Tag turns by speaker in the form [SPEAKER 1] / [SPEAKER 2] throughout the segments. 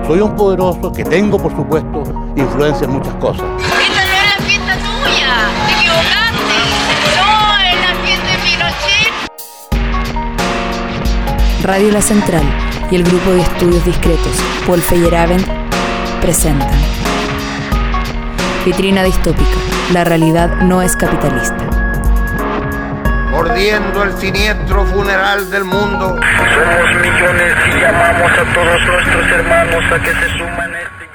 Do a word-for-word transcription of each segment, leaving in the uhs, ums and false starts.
[SPEAKER 1] soy un poderoso, que tengo, por supuesto, influencia en muchas cosas.
[SPEAKER 2] ¡Esta no es la fiesta tuya! ¡Te equivocaste! ¡No, es la fiesta de Pinochet!
[SPEAKER 3] Radio La Central y el grupo de estudios discretos Paul Feyerabend presentan Vitrina distópica. La realidad no es capitalista.
[SPEAKER 4] Mordiendo el siniestro funeral del mundo.
[SPEAKER 5] Somos millones y llamamos a todos nuestros hermanos a que se suman a este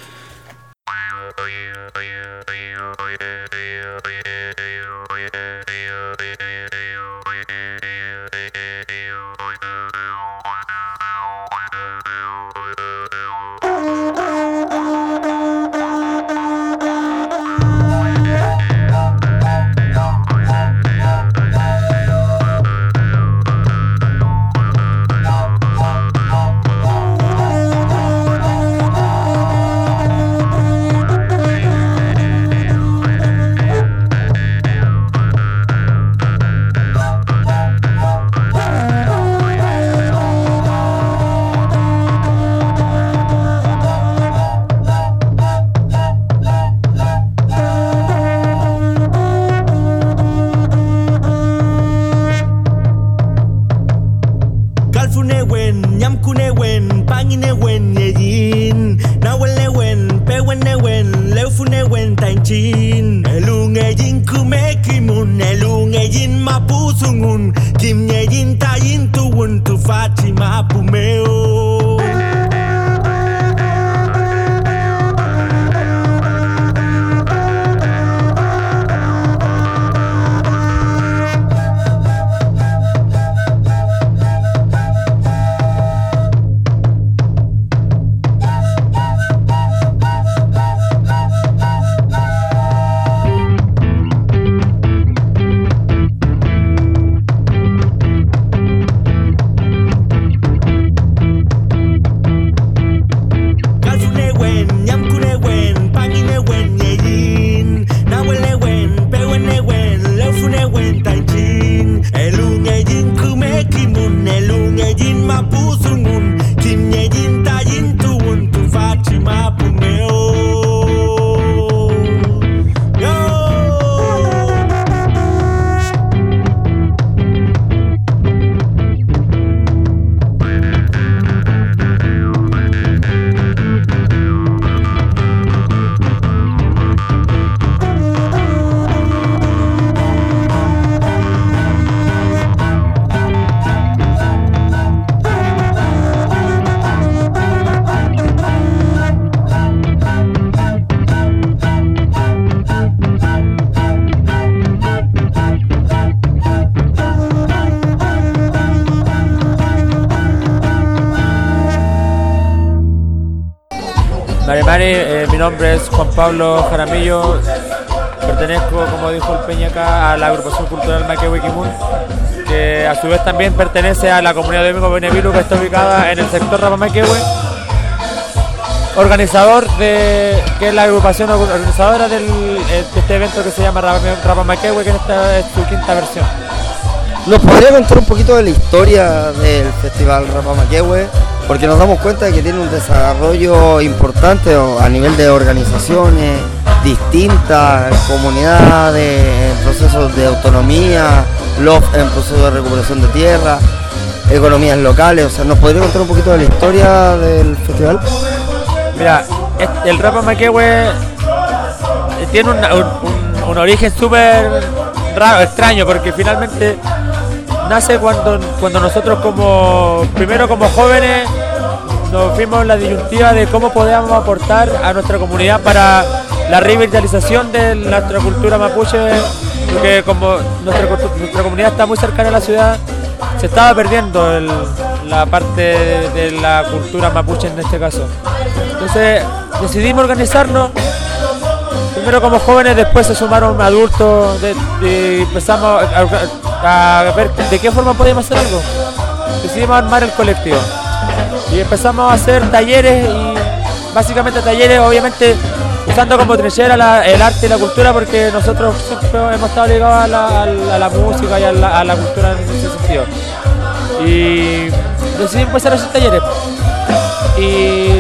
[SPEAKER 6] Eh, mi nombre es Juan Pablo Jaramillo, pertenezco, como dijo el Peña acá, a la agrupación cultural Maquehue Kimun, que a su vez también pertenece a la comunidad de Omico Benevilu, que está ubicada en el sector Rapa Maquehue, organizador de, que es la agrupación organizadora del, de este evento que se llama Rapa Maquehue, que esta es su quinta versión.
[SPEAKER 7] ¿Nos podría contar un poquito de la historia del festival Rapa Maquehue? Porque nos damos cuenta de que tiene un desarrollo importante a nivel de organizaciones distintas, comunidades en procesos de autonomía, L O F en proceso de recuperación de tierra, economías locales. O sea, ¿nos podría contar un poquito de la historia del festival?
[SPEAKER 6] Mira, el Rapa Maquehue tiene un, un, un origen súper raro, extraño, porque finalmente nace cuando, cuando nosotros como, primero como jóvenes, nos fuimos en la disyuntiva de cómo podíamos aportar a nuestra comunidad para la revitalización de nuestra cultura mapuche, porque como nuestra, nuestra comunidad está muy cercana a la ciudad, se estaba perdiendo el, la parte de, de la cultura mapuche en este caso. Entonces decidimos organizarnos, primero como jóvenes, después se sumaron adultos, de, de, empezamos a, a ver de qué forma podíamos hacer algo. Decidimos armar el colectivo y empezamos a hacer talleres, y básicamente talleres obviamente usando como trinchera la, el arte y la cultura, porque nosotros siempre hemos estado ligados a la, a la, a la música y a la, a la cultura en ese sentido. Y decidimos empezar a hacer talleres. Y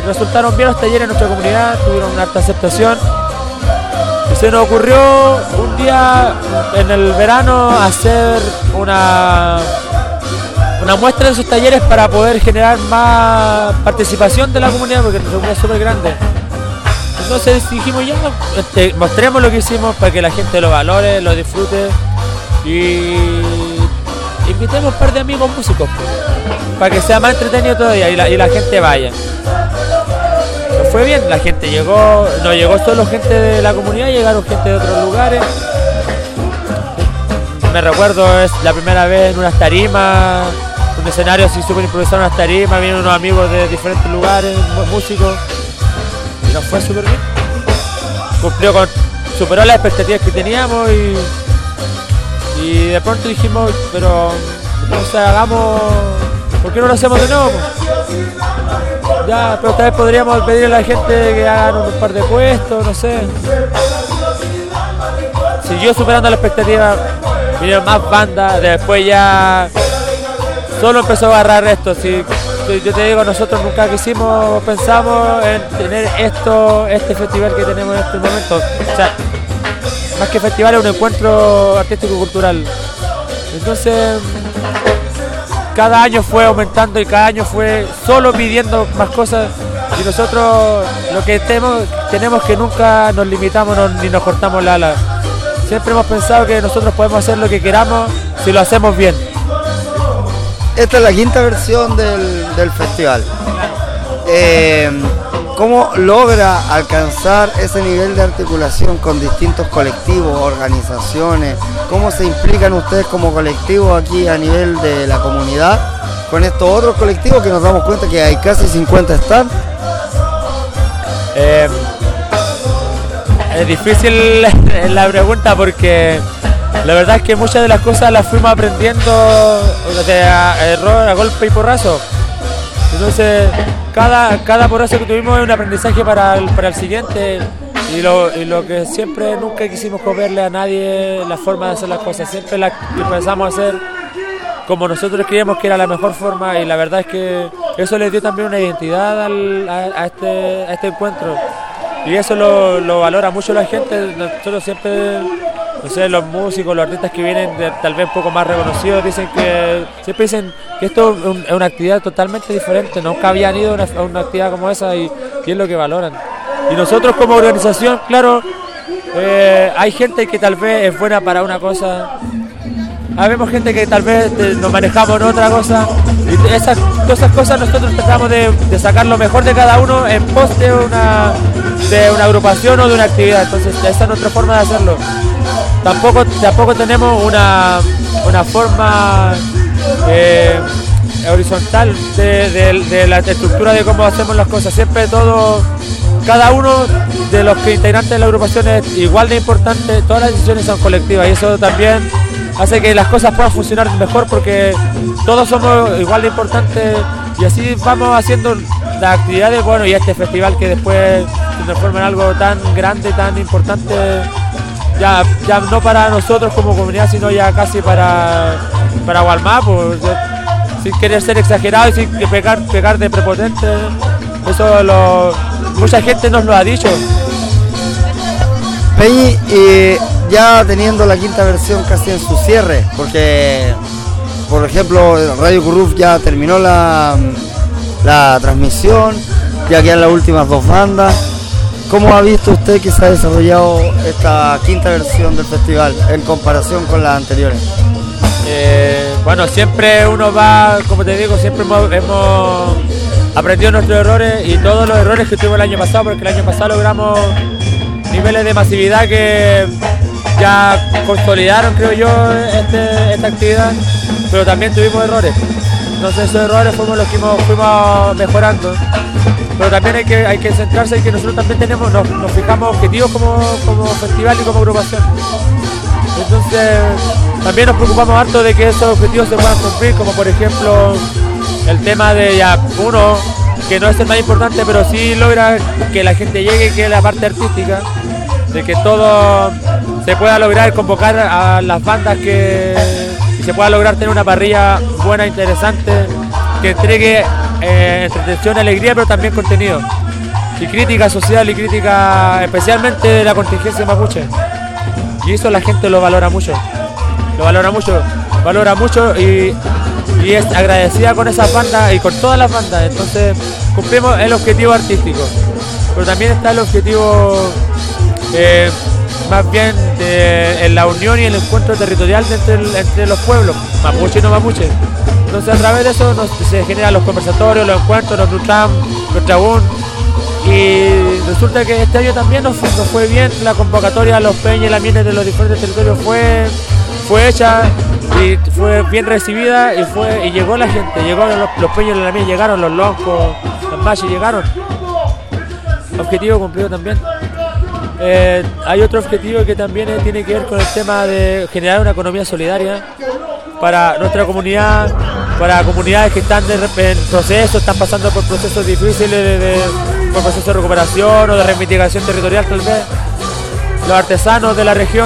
[SPEAKER 6] resultaron bien los talleres en nuestra comunidad, tuvieron una alta aceptación. Y se nos ocurrió un día en el verano hacer una, una muestra de esos talleres para poder generar más participación de la comunidad, porque nuestra comunidad es súper grande. Entonces dijimos ya, este, mostremos lo que hicimos para que la gente lo valore, lo disfrute y invitemos un par de amigos músicos pues, para que sea más entretenido todavía y la, y la gente vaya. Nos fue bien, la gente llegó, no llegó solo gente de la comunidad, llegaron gente de otros lugares. Me recuerdo, es la primera vez en unas tarimas, un escenario así súper improvisado, unas tarimas, vienen unos amigos de diferentes lugares, músicos. Nos fue súper bien, cumplió con, superó las expectativas que teníamos y, y de pronto dijimos, pero o sea, hagamos, ¿por qué no lo hacemos de nuevo? Ya, pero tal vez podríamos pedirle a la gente que hagan un par de puestos, no sé. Siguió superando la expectativa, vinieron más bandas, después ya solo empezó a agarrar esto, así. Yo te digo, nosotros nunca quisimos, pensamos en tener esto, este festival que tenemos en este momento. O sea, más que festival es un encuentro artístico-cultural. Entonces, cada año fue aumentando y cada año fue solo pidiendo más cosas. Y nosotros lo que tenemos, tenemos que nunca nos limitamos no, ni nos cortamos la ala. Siempre hemos pensado que nosotros podemos hacer lo que queramos si lo hacemos bien.
[SPEAKER 7] Esta es la quinta versión del, del festival. Eh, ¿Cómo logra alcanzar ese nivel de articulación con distintos colectivos, organizaciones? ¿Cómo se implican ustedes como colectivo aquí a nivel de la comunidad con estos otros colectivos que nos damos cuenta que hay casi cincuenta stands?
[SPEAKER 6] Eh, es difícil la pregunta porque la verdad es que muchas de las cosas las fuimos aprendiendo de a, a error, a golpe y porrazo. Entonces, cada, cada porrazo que tuvimos es un aprendizaje para el, para el siguiente. Y lo, y lo que siempre, nunca quisimos copiarle a nadie la forma de hacer las cosas. Siempre la empezamos a hacer como nosotros creíamos que era la mejor forma. Y la verdad es que eso le dio también una identidad al, a, a, este, a este encuentro. Y eso lo, lo valora mucho la gente. Nosotros siempre... No sé, los músicos, los artistas que vienen de, tal vez un poco más reconocidos, dicen que siempre dicen que esto es, un, es una actividad totalmente diferente, nunca habían ido a una, a una actividad como esa y, y es lo que valoran. Y nosotros como organización, claro, eh, hay gente que tal vez es buena para una cosa, habemos gente que tal vez eh, nos manejamos en otra cosa, y esas, todas esas cosas nosotros tratamos de, de sacar lo mejor de cada uno en pos de una, de una agrupación o de una actividad, entonces esa es nuestra forma de hacerlo. Tampoco, tampoco tenemos una, una forma eh, horizontal de, de, de la estructura de cómo hacemos las cosas. Siempre todo, cada uno de los que integrantes de la agrupación es igual de importante, todas las decisiones son colectivas y eso también hace que las cosas puedan funcionar mejor porque todos somos igual de importantes y así vamos haciendo las actividades, bueno, y este festival que después se transforma en algo tan grande, tan importante. Ya, ya no para nosotros como comunidad, sino ya casi para, para Gualmá, pues, sin querer ser exagerado y sin pegar, pegar de prepotente. Eso lo, mucha gente nos lo ha dicho.
[SPEAKER 7] Peñi, eh, ya teniendo la quinta versión casi en su cierre, porque por ejemplo Radio Curruf ya terminó la, la transmisión, ya quedan las últimas dos bandas. ¿Cómo ha visto usted que se ha desarrollado esta quinta versión del festival en comparación con las anteriores?
[SPEAKER 6] Eh, bueno, siempre uno va, como te digo, siempre hemos, hemos aprendido nuestros errores y todos los errores que tuvimos el año pasado, porque el año pasado logramos niveles de masividad que ya consolidaron, creo yo, este, esta actividad, pero también tuvimos errores. Entonces esos errores fuimos los que fuimos, fuimos mejorando. Pero también hay que, hay que centrarse en que nosotros también tenemos, nos, nos fijamos objetivos como, como festival y como agrupación. Entonces también nos preocupamos harto de que esos objetivos se puedan cumplir, como por ejemplo el tema de ya uno, que no es el más importante, pero sí logra que la gente llegue, que es la parte artística, de que todo se pueda lograr convocar a las bandas que y se pueda lograr tener una parrilla buena, interesante, que entregue eh, entretención, alegría, pero también contenido. Y crítica social y crítica especialmente de la contingencia mapuche. Y eso la gente lo valora mucho. Lo valora mucho, valora mucho y, y es agradecida con esas bandas y con todas las bandas. Entonces cumplimos el objetivo artístico. Pero también está el objetivo eh, más bien de, en la unión y el encuentro territorial entre, entre los pueblos, mapuche y no mapuche. Entonces a través de eso nos, se generan los conversatorios, los encuentros, los Nutram, los Trabún. Y resulta que este año también nos, nos fue bien, la convocatoria a los peñas y las mienes de los diferentes territorios fue, fue hecha y fue bien recibida y fue y llegó la gente, llegó los, los peñas y las mienes, llegaron los loncos, los machos llegaron. Objetivo cumplido también. Eh, hay otro objetivo que también eh, tiene que ver con el tema de generar una economía solidaria para nuestra comunidad, para comunidades que están de, en proceso, están pasando por procesos difíciles de, de, por procesos de recuperación o de reivindicación territorial tal vez. Los artesanos de la región.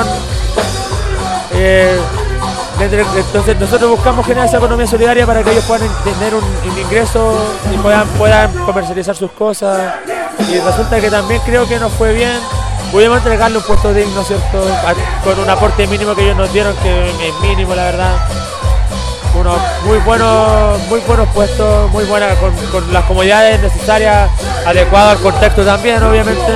[SPEAKER 6] Eh, entonces nosotros buscamos generar esa economía solidaria para que ellos puedan tener un, un ingreso y puedan, puedan comercializar sus cosas. Y resulta que también creo que nos fue bien. Pudimos entregarle un puesto digno, ¿cierto? A, con un aporte mínimo que ellos nos dieron, que es mínimo, la verdad. Unos muy buenos, muy buenos puestos, muy buenas, con, con las comodidades necesarias, adecuadas al contexto también, obviamente.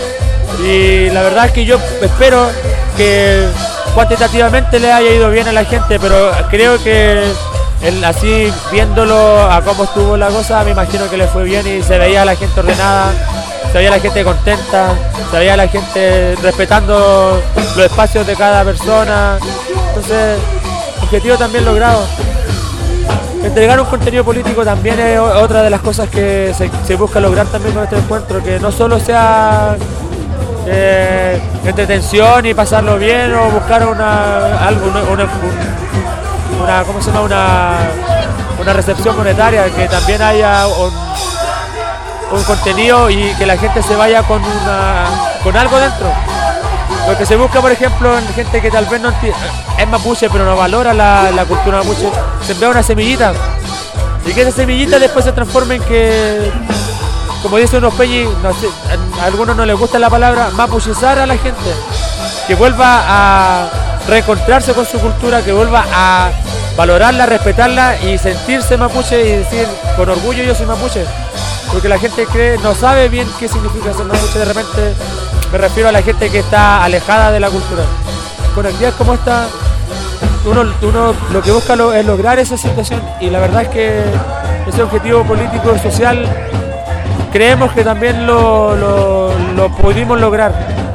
[SPEAKER 6] Y la verdad es que yo espero que cuantitativamente le haya ido bien a la gente, pero creo que el, así viéndolo a cómo estuvo la cosa, me imagino que le fue bien y se veía a la gente ordenada, se veía a la gente contenta, se veía a la gente respetando los espacios de cada persona. Entonces, objetivo también logrado. Entregar un contenido político también es otra de las cosas que se, se busca lograr también con este encuentro, que no solo sea eh, entretención y pasarlo bien o buscar una algo una, una, una ¿cómo se llama? una una recepción monetaria, que también haya un, un contenido y que la gente se vaya con una con algo dentro. Lo que se busca, por ejemplo, en gente que tal vez no es mapuche pero no valora la, la cultura mapuche, sembrar una semillita y que esa semillita después se transforme en que, como dicen unos peñis, no sé, a algunos no les gusta la palabra, mapuchizar a la gente, que vuelva a reencontrarse con su cultura, que vuelva a valorarla, respetarla y sentirse mapuche y decir con orgullo yo soy mapuche, porque la gente cree, no sabe bien qué significa ser mapuche. De repente me refiero a la gente que está alejada de la cultura. Con actividades como esta, uno, uno lo que busca lo, es lograr esa situación, y la verdad es que ese objetivo político y social creemos que también lo, lo, lo pudimos lograr.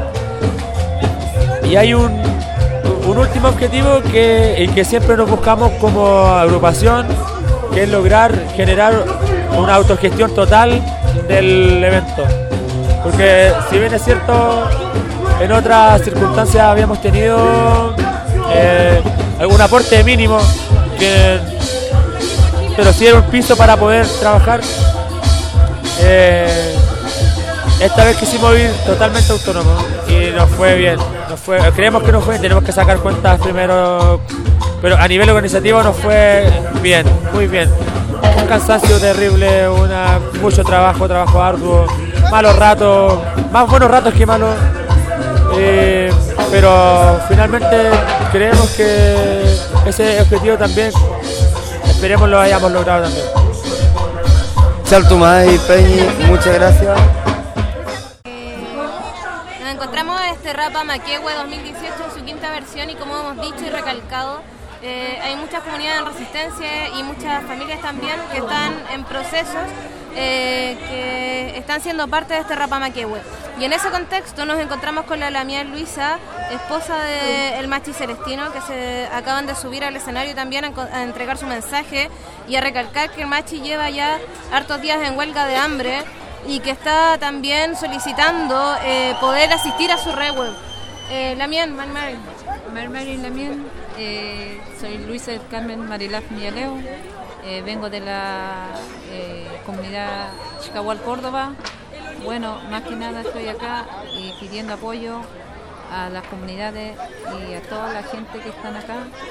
[SPEAKER 6] Y hay un, un último objetivo que, y que siempre nos buscamos como agrupación, que es lograr generar una autogestión total del evento. Porque si bien es cierto, en otras circunstancias habíamos tenido eh, algún aporte mínimo, que, pero sí era un piso para poder trabajar. Eh, esta vez quisimos ir totalmente autónomos y nos fue bien. Nos fue, creemos que nos fue, tenemos que sacar cuentas primero, pero a nivel organizativo nos fue bien, muy bien. Un cansancio terrible, una, mucho trabajo, trabajo arduo, malos ratos, más buenos ratos que malos, eh, pero finalmente creemos que ese objetivo también, esperemos lo hayamos logrado también.
[SPEAKER 7] Chaltumay, Peñi, muchas gracias.
[SPEAKER 8] Eh, nos encontramos en este Rapa Maquehue dos mil dieciocho en su quinta versión, y como hemos dicho y recalcado, Eh, hay muchas comunidades en resistencia y muchas familias también que están en procesos eh, que están siendo parte de este Rapa Maquehue. Y en ese contexto nos encontramos con la Lamiel Luisa, esposa del Machi Celestino, que se acaban de subir al escenario también a, a entregar su mensaje y a recalcar que el Machi lleva ya hartos días en huelga de hambre y que está también solicitando eh, poder asistir a su revuelo. Eh, Lamiel, Marmari.
[SPEAKER 9] Marmari Lamiel. Eh, soy Luisa del Carmen Marilaf Mialeo, eh, vengo de la eh, comunidad Chicahual, Córdoba. Bueno, más que nada estoy acá y pidiendo apoyo a las comunidades y a toda la gente que están acá,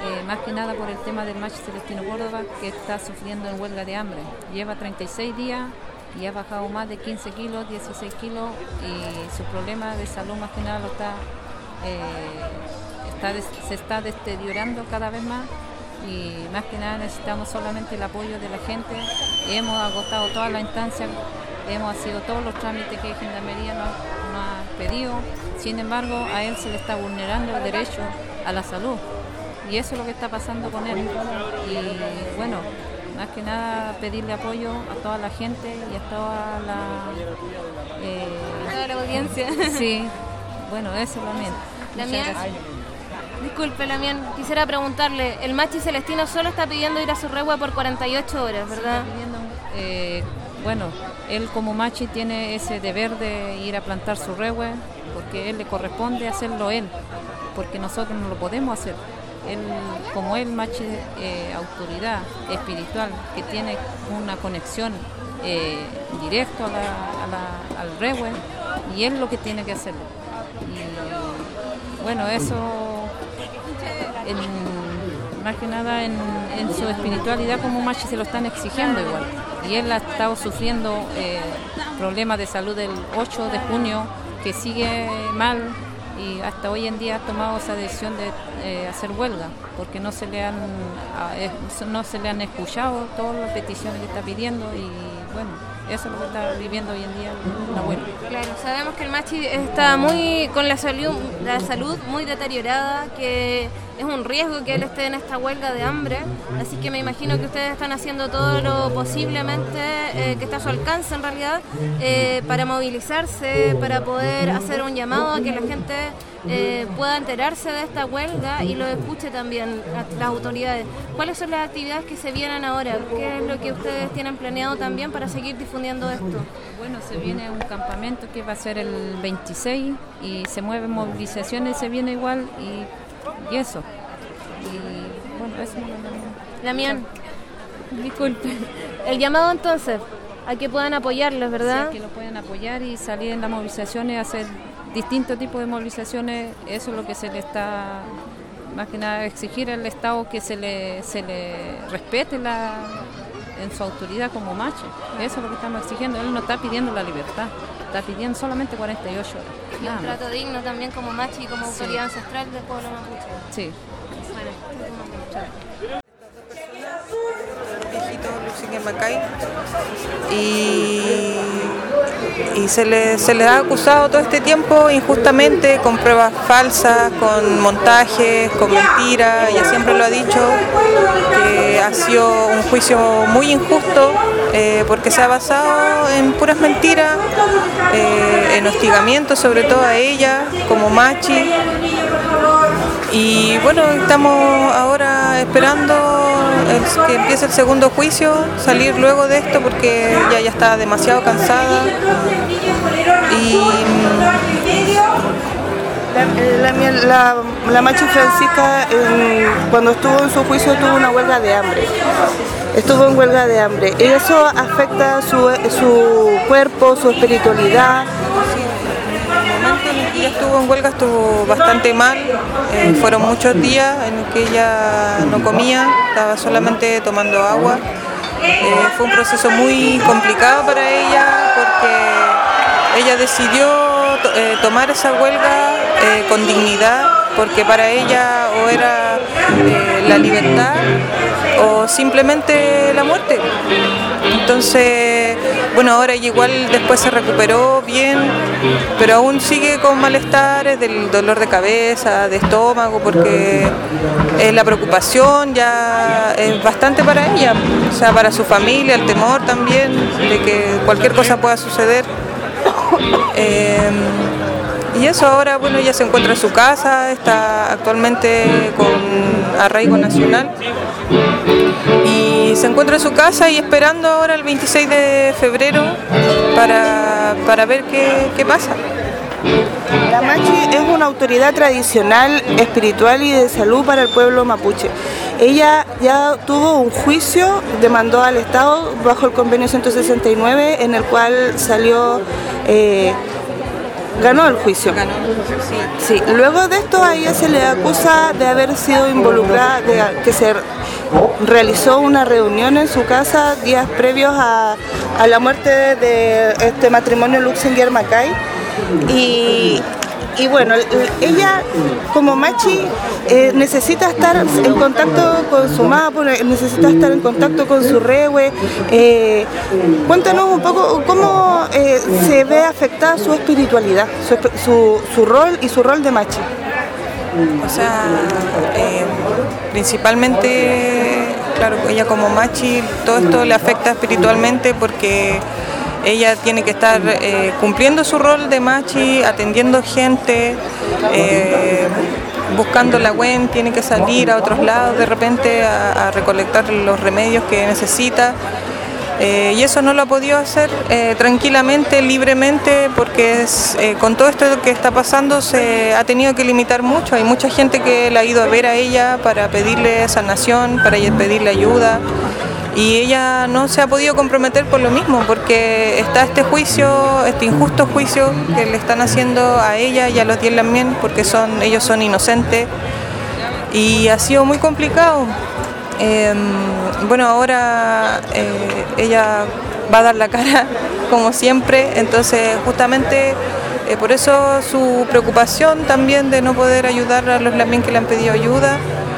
[SPEAKER 9] eh, más que nada por el tema del Machi Celestino Córdoba, que está sufriendo en huelga de hambre. Lleva treinta y seis días y ha bajado más de quince kilos, dieciséis kilos, y su problema de salud más que nada lo está, eh, está des, se está deteriorando cada vez más, y más que nada necesitamos solamente el apoyo de la gente. Hemos agotado todas las instancias, hemos sido todos los trámites que Gendarmería nos, nos ha pedido. Sin embargo, a él se le está vulnerando el derecho a la salud, y eso es lo que está pasando con él. Y bueno, más que nada pedirle apoyo a toda la gente y a toda la, eh,
[SPEAKER 8] toda la audiencia.
[SPEAKER 9] Sí, bueno, eso también.
[SPEAKER 8] Damián, disculpe, Damián, quisiera preguntarle, el Machi Celestino solo está pidiendo ir a su rehue por cuarenta y ocho horas, ¿verdad?
[SPEAKER 9] Sí, pidiendo, eh, bueno, él como Machi tiene ese deber de ir a plantar su rehue, porque él le corresponde hacerlo él, porque nosotros no lo podemos hacer. Él, como él, Machi, eh, autoridad espiritual, que tiene una conexión eh, directa a la, a la, al rehue, y él lo que tiene que hacerlo. Y bueno, eso, en, más que nada en, en su espiritualidad como Machi se lo están exigiendo igual. Y él ha estado sufriendo eh, problemas de salud del ocho de junio, que sigue mal, y hasta hoy en día ha tomado esa decisión de eh, hacer huelga, porque no se le han eh, no se le han escuchado todas las peticiones que está pidiendo, y bueno, eso es lo que está viviendo hoy en día la huelga.
[SPEAKER 8] Claro, sabemos que el Machi está muy con la salud, la salud muy deteriorada, que es un riesgo que él esté en esta huelga de hambre, así que me imagino que ustedes están haciendo todo lo posiblemente eh, que está a su alcance en realidad, eh, para movilizarse, para poder hacer un llamado a que la gente eh, pueda enterarse de esta huelga y lo escuche también a las autoridades. ¿Cuáles son las actividades que se vienen ahora? ¿Qué es lo que ustedes tienen planeado también para seguir difundiendo esto?
[SPEAKER 9] Bueno, se viene un campamento que va a ser el veintiséis, y se mueven movilizaciones, se viene igual, y Y eso. Y bueno, eso es lo
[SPEAKER 8] Damián, disculpe. El llamado entonces, a que puedan apoyarlos, ¿verdad?
[SPEAKER 9] Sí, que lo puedan apoyar y salir en las movilizaciones, hacer distintos tipos de movilizaciones. Eso es lo que se le está, más que nada, exigir al Estado, que se le, se le respete la, en su autoridad como Machi. Eso es lo que estamos exigiendo. Él no está pidiendo la libertad, está pidiendo solamente cuarenta y ocho horas.
[SPEAKER 8] Y un trato digno también como Machi y como sí. autoridad ancestral del pueblo mapuche.
[SPEAKER 9] Sí.
[SPEAKER 8] Bueno,
[SPEAKER 10] y, y se le, se le ha acusado todo este tiempo injustamente, con pruebas falsas, con montajes, con mentiras. Ella siempre lo ha dicho, que ha sido un juicio muy injusto, eh, porque se ha basado en puras mentiras, eh, en hostigamiento sobre todo a ella como Machi. Y bueno, estamos ahora esperando el, que empiece el segundo juicio, salir luego de esto, porque ella ya está demasiado cansada. Y
[SPEAKER 11] la, la, la, la Machi Francisca, eh, cuando estuvo en su juicio, tuvo una huelga de hambre. Estuvo en huelga de hambre. Y eso afecta su, su cuerpo, su espiritualidad.
[SPEAKER 10] Ella estuvo en huelga, estuvo bastante mal, eh, fueron muchos días en que ella no comía, estaba solamente tomando agua. Eh, fue un proceso muy complicado para ella, porque ella decidió to eh, tomar esa huelga eh, con dignidad, porque para ella o era eh, la libertad o simplemente la muerte. Entonces, bueno, ahora ella igual después se recuperó bien, pero aún sigue con malestares del dolor de cabeza, de estómago, porque eh, la preocupación ya es bastante para ella, o sea, para su familia, el temor también de que cualquier cosa pueda suceder. Eh, y eso ahora, bueno, ella se encuentra en su casa, está actualmente con arraigo nacional. Y se encuentra en su casa y esperando ahora el veintiséis de febrero para, para ver qué, qué pasa.
[SPEAKER 11] La Machi es una autoridad tradicional, espiritual y de salud para el pueblo mapuche. Ella ya tuvo un juicio, demandó al Estado bajo el convenio ciento sesenta y nueve, en el cual salió eh, ganó el juicio.
[SPEAKER 10] Ganó, sí.
[SPEAKER 11] Sí, luego de esto a ella se le acusa de haber sido involucrada, de que se realizó una reunión en su casa días previos a, a la muerte de este matrimonio Luxenguer-Macay. Y, y bueno, ella como machi eh, necesita estar en contacto con su mapu, necesita estar en contacto con su rehue. Eh, cuéntanos un poco cómo eh, se ve afectada su espiritualidad, su, su, su rol y su rol de machi.
[SPEAKER 10] O sea, eh, principalmente, claro, ella como machi, todo esto le afecta espiritualmente porque ella tiene que estar eh, cumpliendo su rol de machi, atendiendo gente, eh, buscando la guen, tiene que salir a otros lados de repente a, a recolectar los remedios que necesita. Eh, y eso no lo ha podido hacer eh, tranquilamente, libremente, porque es, eh, con todo esto que está pasando se ha tenido que limitar mucho. Hay mucha gente que la ha ido a ver a ella para pedirle sanación, para pedirle ayuda. Y ella no se ha podido comprometer por lo mismo, porque está este juicio, este injusto juicio que le están haciendo a ella y a los diez Lamien, porque son, ellos son inocentes. Y ha sido muy complicado. Eh, bueno, ahora eh, ella va a dar la cara, como siempre, entonces justamente eh, por eso su preocupación también de no poder ayudar a los Lamien que le han pedido ayuda.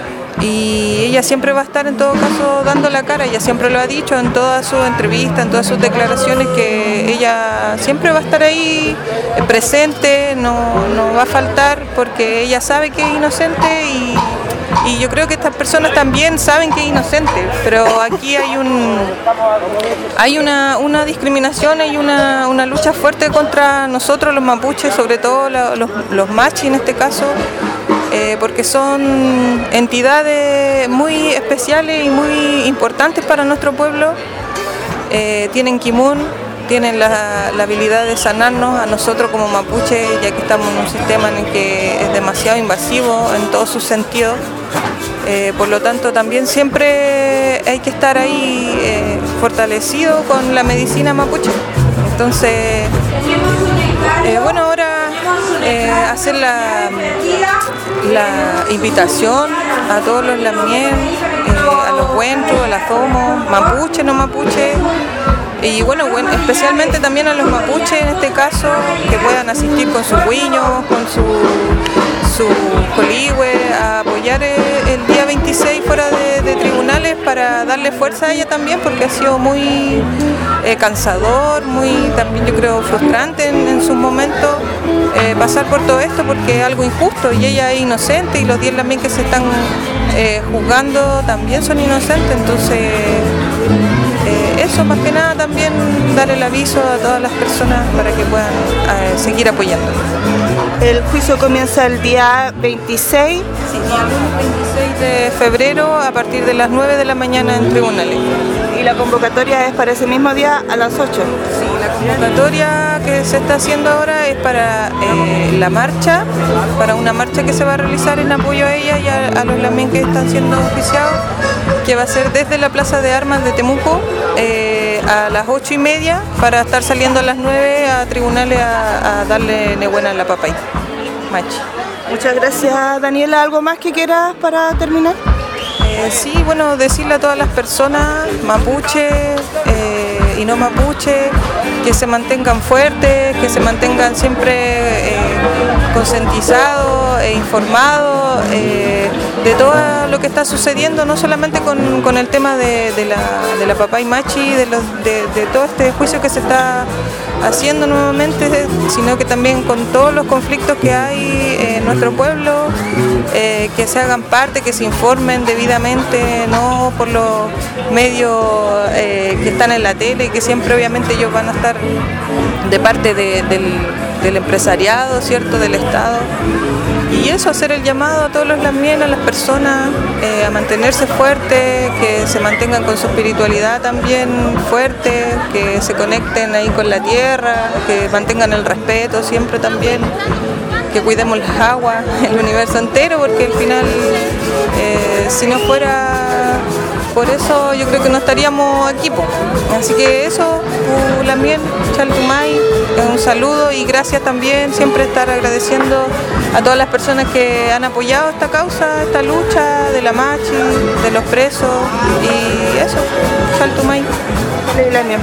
[SPEAKER 10] Y ella siempre va a estar en todo caso dando la cara, ella siempre lo ha dicho en todas sus entrevistas, en todas sus declaraciones, que ella siempre va a estar ahí presente, no, no va a faltar, porque ella sabe que es inocente y, y yo creo que estas personas también saben que es inocente, pero aquí hay un hay una, una discriminación, hay una, una lucha fuerte contra nosotros los mapuches, sobre todo la, los, los machis en este caso. Eh, porque son entidades muy especiales y muy importantes para nuestro pueblo. Eh, tienen kimun, tienen la, la habilidad de sanarnos a nosotros como mapuches, ya que estamos en un sistema en el que es demasiado invasivo en todos sus sentidos. Eh, por lo tanto, también siempre hay que estar ahí eh, fortalecido con la medicina mapuche. Entonces, eh, bueno, ahora eh, hacer la, la invitación a todos los Lamien, eh, a los Huentros, a las Tomos, mapuche, no mapuche, y bueno, bueno, especialmente también a los mapuches en este caso, que puedan asistir con sus guiños, con su, su coligüe, a apoyar el, el día veintiséis fuera de, de tribunales para darle fuerza a ella también, porque ha sido muy eh, cansador, muy también yo creo frustrante en, en sus momentos eh, pasar por todo esto, porque es algo injusto y ella es inocente y los diez también que se están eh, juzgando también son inocentes, entonces eh, eso más que nada también dar el aviso a todas las personas para que puedan eh, seguir apoyando.
[SPEAKER 11] El juicio comienza el día veintiséis.
[SPEAKER 10] Sí, el veintiséis de febrero a partir de las nueve de la mañana en tribunales.
[SPEAKER 11] ¿Y la convocatoria es para ese mismo día a las ocho?
[SPEAKER 10] Sí, la convocatoria que se está haciendo ahora es para eh, la marcha, para una marcha que se va a realizar en apoyo a ella y a, a los Lamien que están siendo juiciados, que va a ser desde la Plaza de Armas de Temuco eh, a las ocho y media para estar saliendo a las nueve a tribunales a, a darle nebuena a la papay. Machi.
[SPEAKER 11] Muchas gracias, Daniela. ¿Algo más que quieras para terminar?
[SPEAKER 10] Eh, sí, bueno, decirle a todas las personas mapuche eh, y no mapuche que se mantengan fuertes, que se mantengan siempre eh, concientizados e informados eh, de todo lo que está sucediendo, no solamente con, con el tema de, de la, de la papay machi, de, los, de, de todo este juicio que se está haciendo nuevamente, sino que también con todos los conflictos que hay en nuestro pueblo, eh, que se hagan parte, que se informen debidamente, no por los medios eh, que están en la tele, que siempre obviamente ellos van a estar de parte de, del, del empresariado, ¿cierto?, del Estado. Y eso, hacer el llamado a todos los Lamien, a las personas, eh, a mantenerse fuertes, que se mantengan con su espiritualidad también fuerte, que se conecten ahí con la tierra, que mantengan el respeto siempre también, que cuidemos las aguas, el universo entero, porque al final, eh, si no fuera por eso yo creo que no estaríamos aquí, po. Así que eso, Lamien, Chaltumay, un saludo y gracias también, siempre estar agradeciendo a todas las personas que han apoyado esta causa, esta lucha de la Machi, de los presos y eso, Chaltumay, Lamien.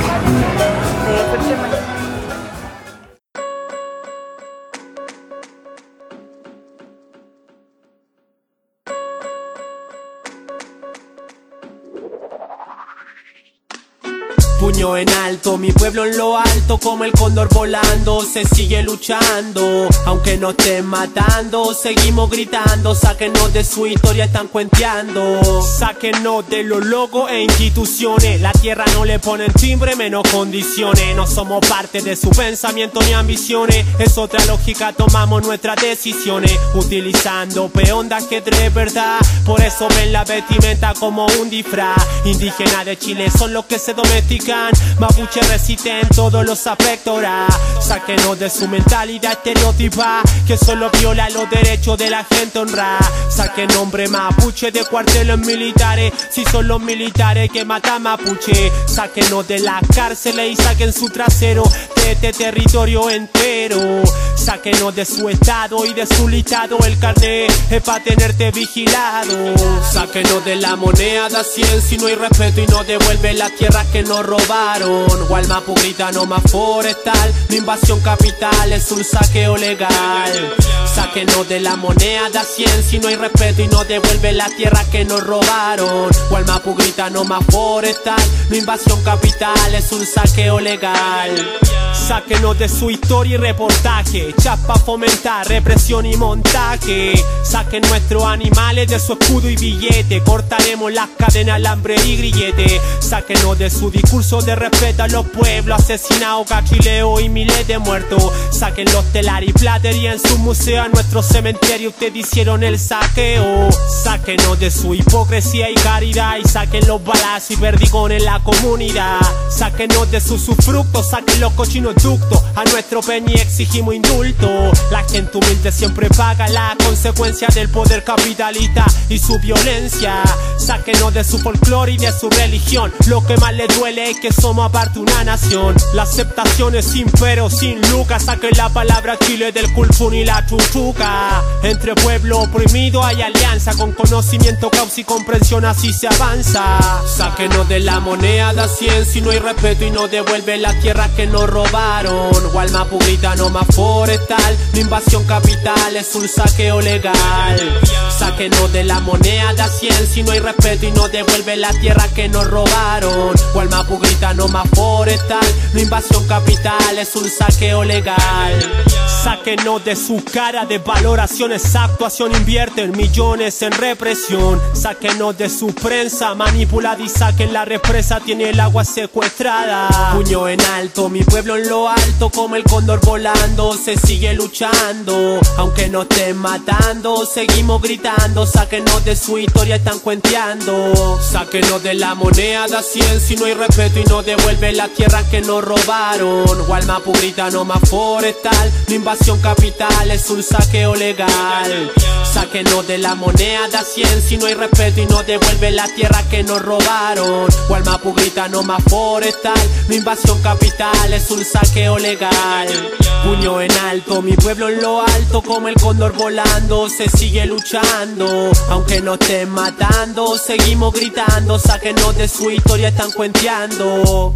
[SPEAKER 12] Puño en alto, mi pueblo en lo alto, como el cóndor volando, se sigue luchando, aunque nos estén matando, seguimos gritando, sáquenos de su historia, están cuenteando, sáquenos de los logos e instituciones, la tierra no le ponen timbre, menos condiciones, no somos parte de su pensamiento ni ambiciones, es otra lógica, tomamos nuestras decisiones, utilizando peondas que es verdad, por eso ven la vestimenta como un disfraz, indígenas de Chile son los que se domestican, mapuche resiste en todos los aspectos, sáquenos de su mentalidad estereotipa que solo viola los derechos de la gente honrada, saquen nombre mapuche de cuarteles militares, si son los militares que matan mapuche, sáquenos de las cárceles y saquen su trasero de este territorio entero, sáquenos de su estado y de su listado, el carnet es pa' tenerte vigilado, sáquenos de la moneda de cien si no hay respeto y no devuelve las tierras que nos robaron, Gualmapu grita no más forestal, la invasión capital es un saqueo legal, sáquenos de la moneda de cien si no hay respeto y no devuelve las tierras que nos robaron, Gualmapu grita no más forestal, la invasión capital es un saqueo legal, sáquenos de su historia y reportaje, chapa fomentar represión y montaje, saquen nuestros animales de su escudo y billete, cortaremos las cadenas, alambre y grillete, sáquenos de su discurso de respeto a los pueblos asesinados, cachileo y miles de muertos, saquen los telar y platería en su museo, a nuestro cementerio ustedes hicieron el saqueo, sáquenos de su hipocresía y caridad y saquen los balazos y perdigones en la comunidad, sáquenos de sus usufructos, saquen los cochinos ductos, a nuestro peñi exigimos indulto, la gente humilde siempre paga la consecuencia del poder capitalista y su violencia, sáquenos de su folclore y de su religión, lo que más les duele es que somos aparte una nación, la aceptación es sin pero, sin lucas, saquen la palabra Chile del culfún y la chuchuca, entre pueblo oprimido hay alianza, con conocimiento, causa y comprensión así se avanza, sáquenos de la moneda de cien si no hay respeto y no devuelve las tierras que nos robaron, Gualmapu grita no más forestal, la invasión capital es un saqueo legal, sáquenos de la moneda de cien si no hay respeto y no devuelve las tierras que nos robaron, Gualmapu grita no más forestal, la invasión capital es un saqueo legal, sáquenos de su cara de valoraciones, actuación invierten millones en represión, sáquenos de su prensa manipulada y saquen la represa, tiene el agua secuestrada, puño en alto, mi pueblo en lo alto, como el cóndor volando, se sigue luchando, aunque nos estén matando, seguimos gritando, sáquenos de su historia, están cuenteando, sáquenos de la moneda de cien si no hay respeto y no devuelve las tierras que nos robaron, Gualmapu grita no más forestal, la invasión capital es un saqueo legal, sáquenos de la moneda de cien si no hay respeto y no devuelve las tierras que nos robaron, Gualmapu grita no más forestal, la invasión capital es un saqueo legal, puño en alto, mi pueblo en lo alto, como el cóndor volando, se sigue luchando, aunque nos estén matando, seguimos gritando, sáquenos de su historia, están cuenteando.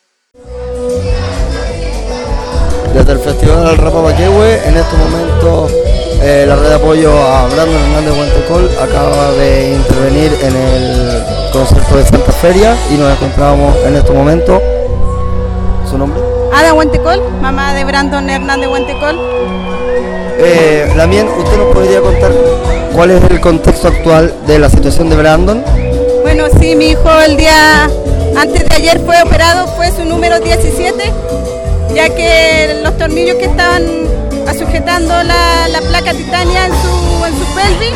[SPEAKER 7] Desde el Festival del Rapamaquehue, en estos momentos eh, la red de apoyo a Brandon Hernández Huentecol acaba de intervenir en el concierto de Santa Feria y nos encontramos en estos momentos. ¿Su nombre?
[SPEAKER 13] Ada Huentecol, mamá de Brandon Hernández Huentecol.
[SPEAKER 7] Eh, Lamien, ¿usted nos podría contar cuál es el contexto actual de la situación de Brandon?
[SPEAKER 13] Bueno, sí, mi hijo el día antes de ayer fue operado, fue su número diecisiete, ya que los tornillos que estaban sujetando la, la placa titania en su, en su pelvis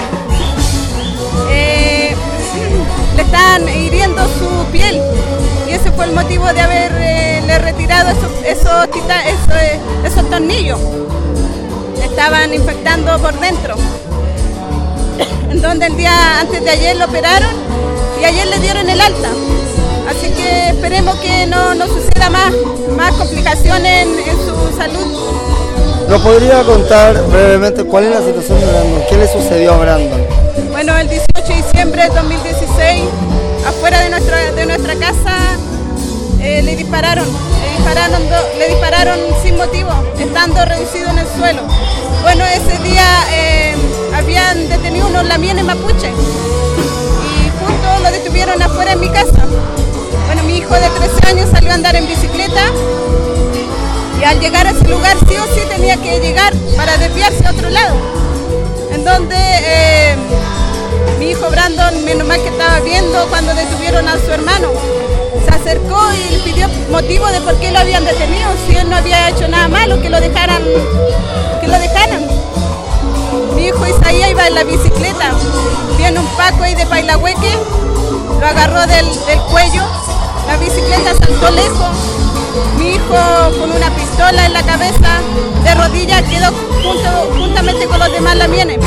[SPEAKER 13] eh, le estaban hiriendo su piel, y ese fue el motivo de haberle eh, retirado esos, esos, tita, esos, esos tornillos. Le estaban infectando por dentro. En donde el día antes de ayer lo operaron, y ayer le dieron el alta. Así que esperemos que no, no suceda más, más complicaciones en, en su salud.
[SPEAKER 7] ¿Nos podría contar brevemente cuál es la situación de Brandon? ¿Qué le sucedió a Brandon?
[SPEAKER 13] Bueno, el dieciocho de diciembre de dos mil dieciséis, afuera de nuestra, de nuestra casa, eh, le dispararon, le dispararon, do, le dispararon sin motivo, estando reducido en el suelo. Bueno, ese día eh, habían detenido unos lamienes mapuche y justo lo detuvieron afuera de mi casa. Bueno, mi hijo de trece años salió a andar en bicicleta y al llegar a ese lugar sí o sí tenía que llegar para desviarse a otro lado, en donde eh, mi hijo Brandon, menos mal que estaba viendo cuando detuvieron a su hermano, se acercó y le pidió motivo de por qué lo habían detenido, si él no había hecho nada malo, que lo dejaran, que lo dejaran. Mi hijo Isaías iba en la bicicleta, viene un Paco ahí de Pailahueque, lo agarró del, del cuello, la bicicleta saltó lejos, mi hijo con una pistola en la cabeza, de rodillas, quedó junto, juntamente con los demás lamienes.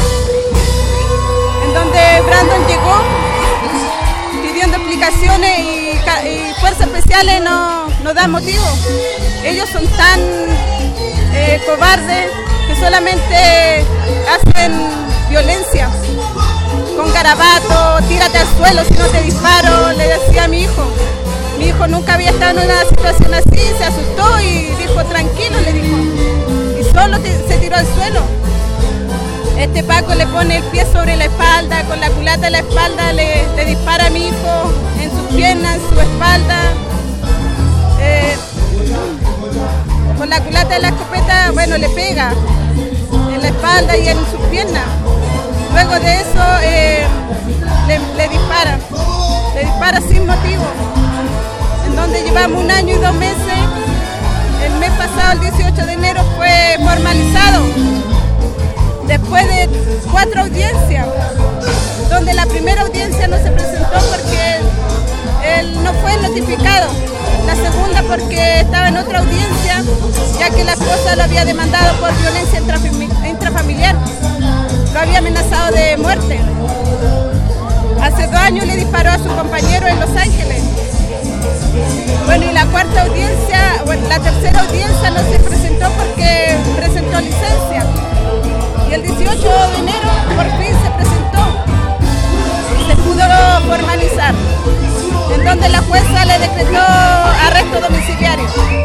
[SPEAKER 13] En donde Brandon llegó pidiendo explicaciones y, y fuerzas especiales no, no dan motivo. Ellos son tan eh, cobardes que solamente hacen violencia. Con garabato, tírate al suelo si no te disparo, le decía a mi hijo. Mi hijo nunca había estado en una situación así, se asustó y dijo, tranquilo, le dijo. Y solo te, se tiró al suelo. Este Paco le pone el pie sobre la espalda, con la culata de la espalda le, le dispara a mi hijo en sus piernas, en su espalda. Eh, con la culata de la escopeta, bueno, le pega en la espalda y en sus piernas. Luego de eso eh, le, le dispara, le dispara sin motivo. En donde llevamos un año y dos meses, el mes pasado, el dieciocho de enero, fue formalizado. Después de cuatro audiencias, donde la primera audiencia no se presentó porque él no fue notificado, la segunda porque estaba en otra audiencia, ya que la esposa lo había demandado por violencia intrafamiliar, lo había amenazado de muerte. Hace dos años le disparó a su compañero en Los Ángeles. Bueno, y la cuarta audiencia, bueno, la tercera audiencia no se presentó porque presentó licencia. Y el dieciocho de enero por fin se presentó y se pudo formalizar, en donde la jueza le decretó arresto domiciliario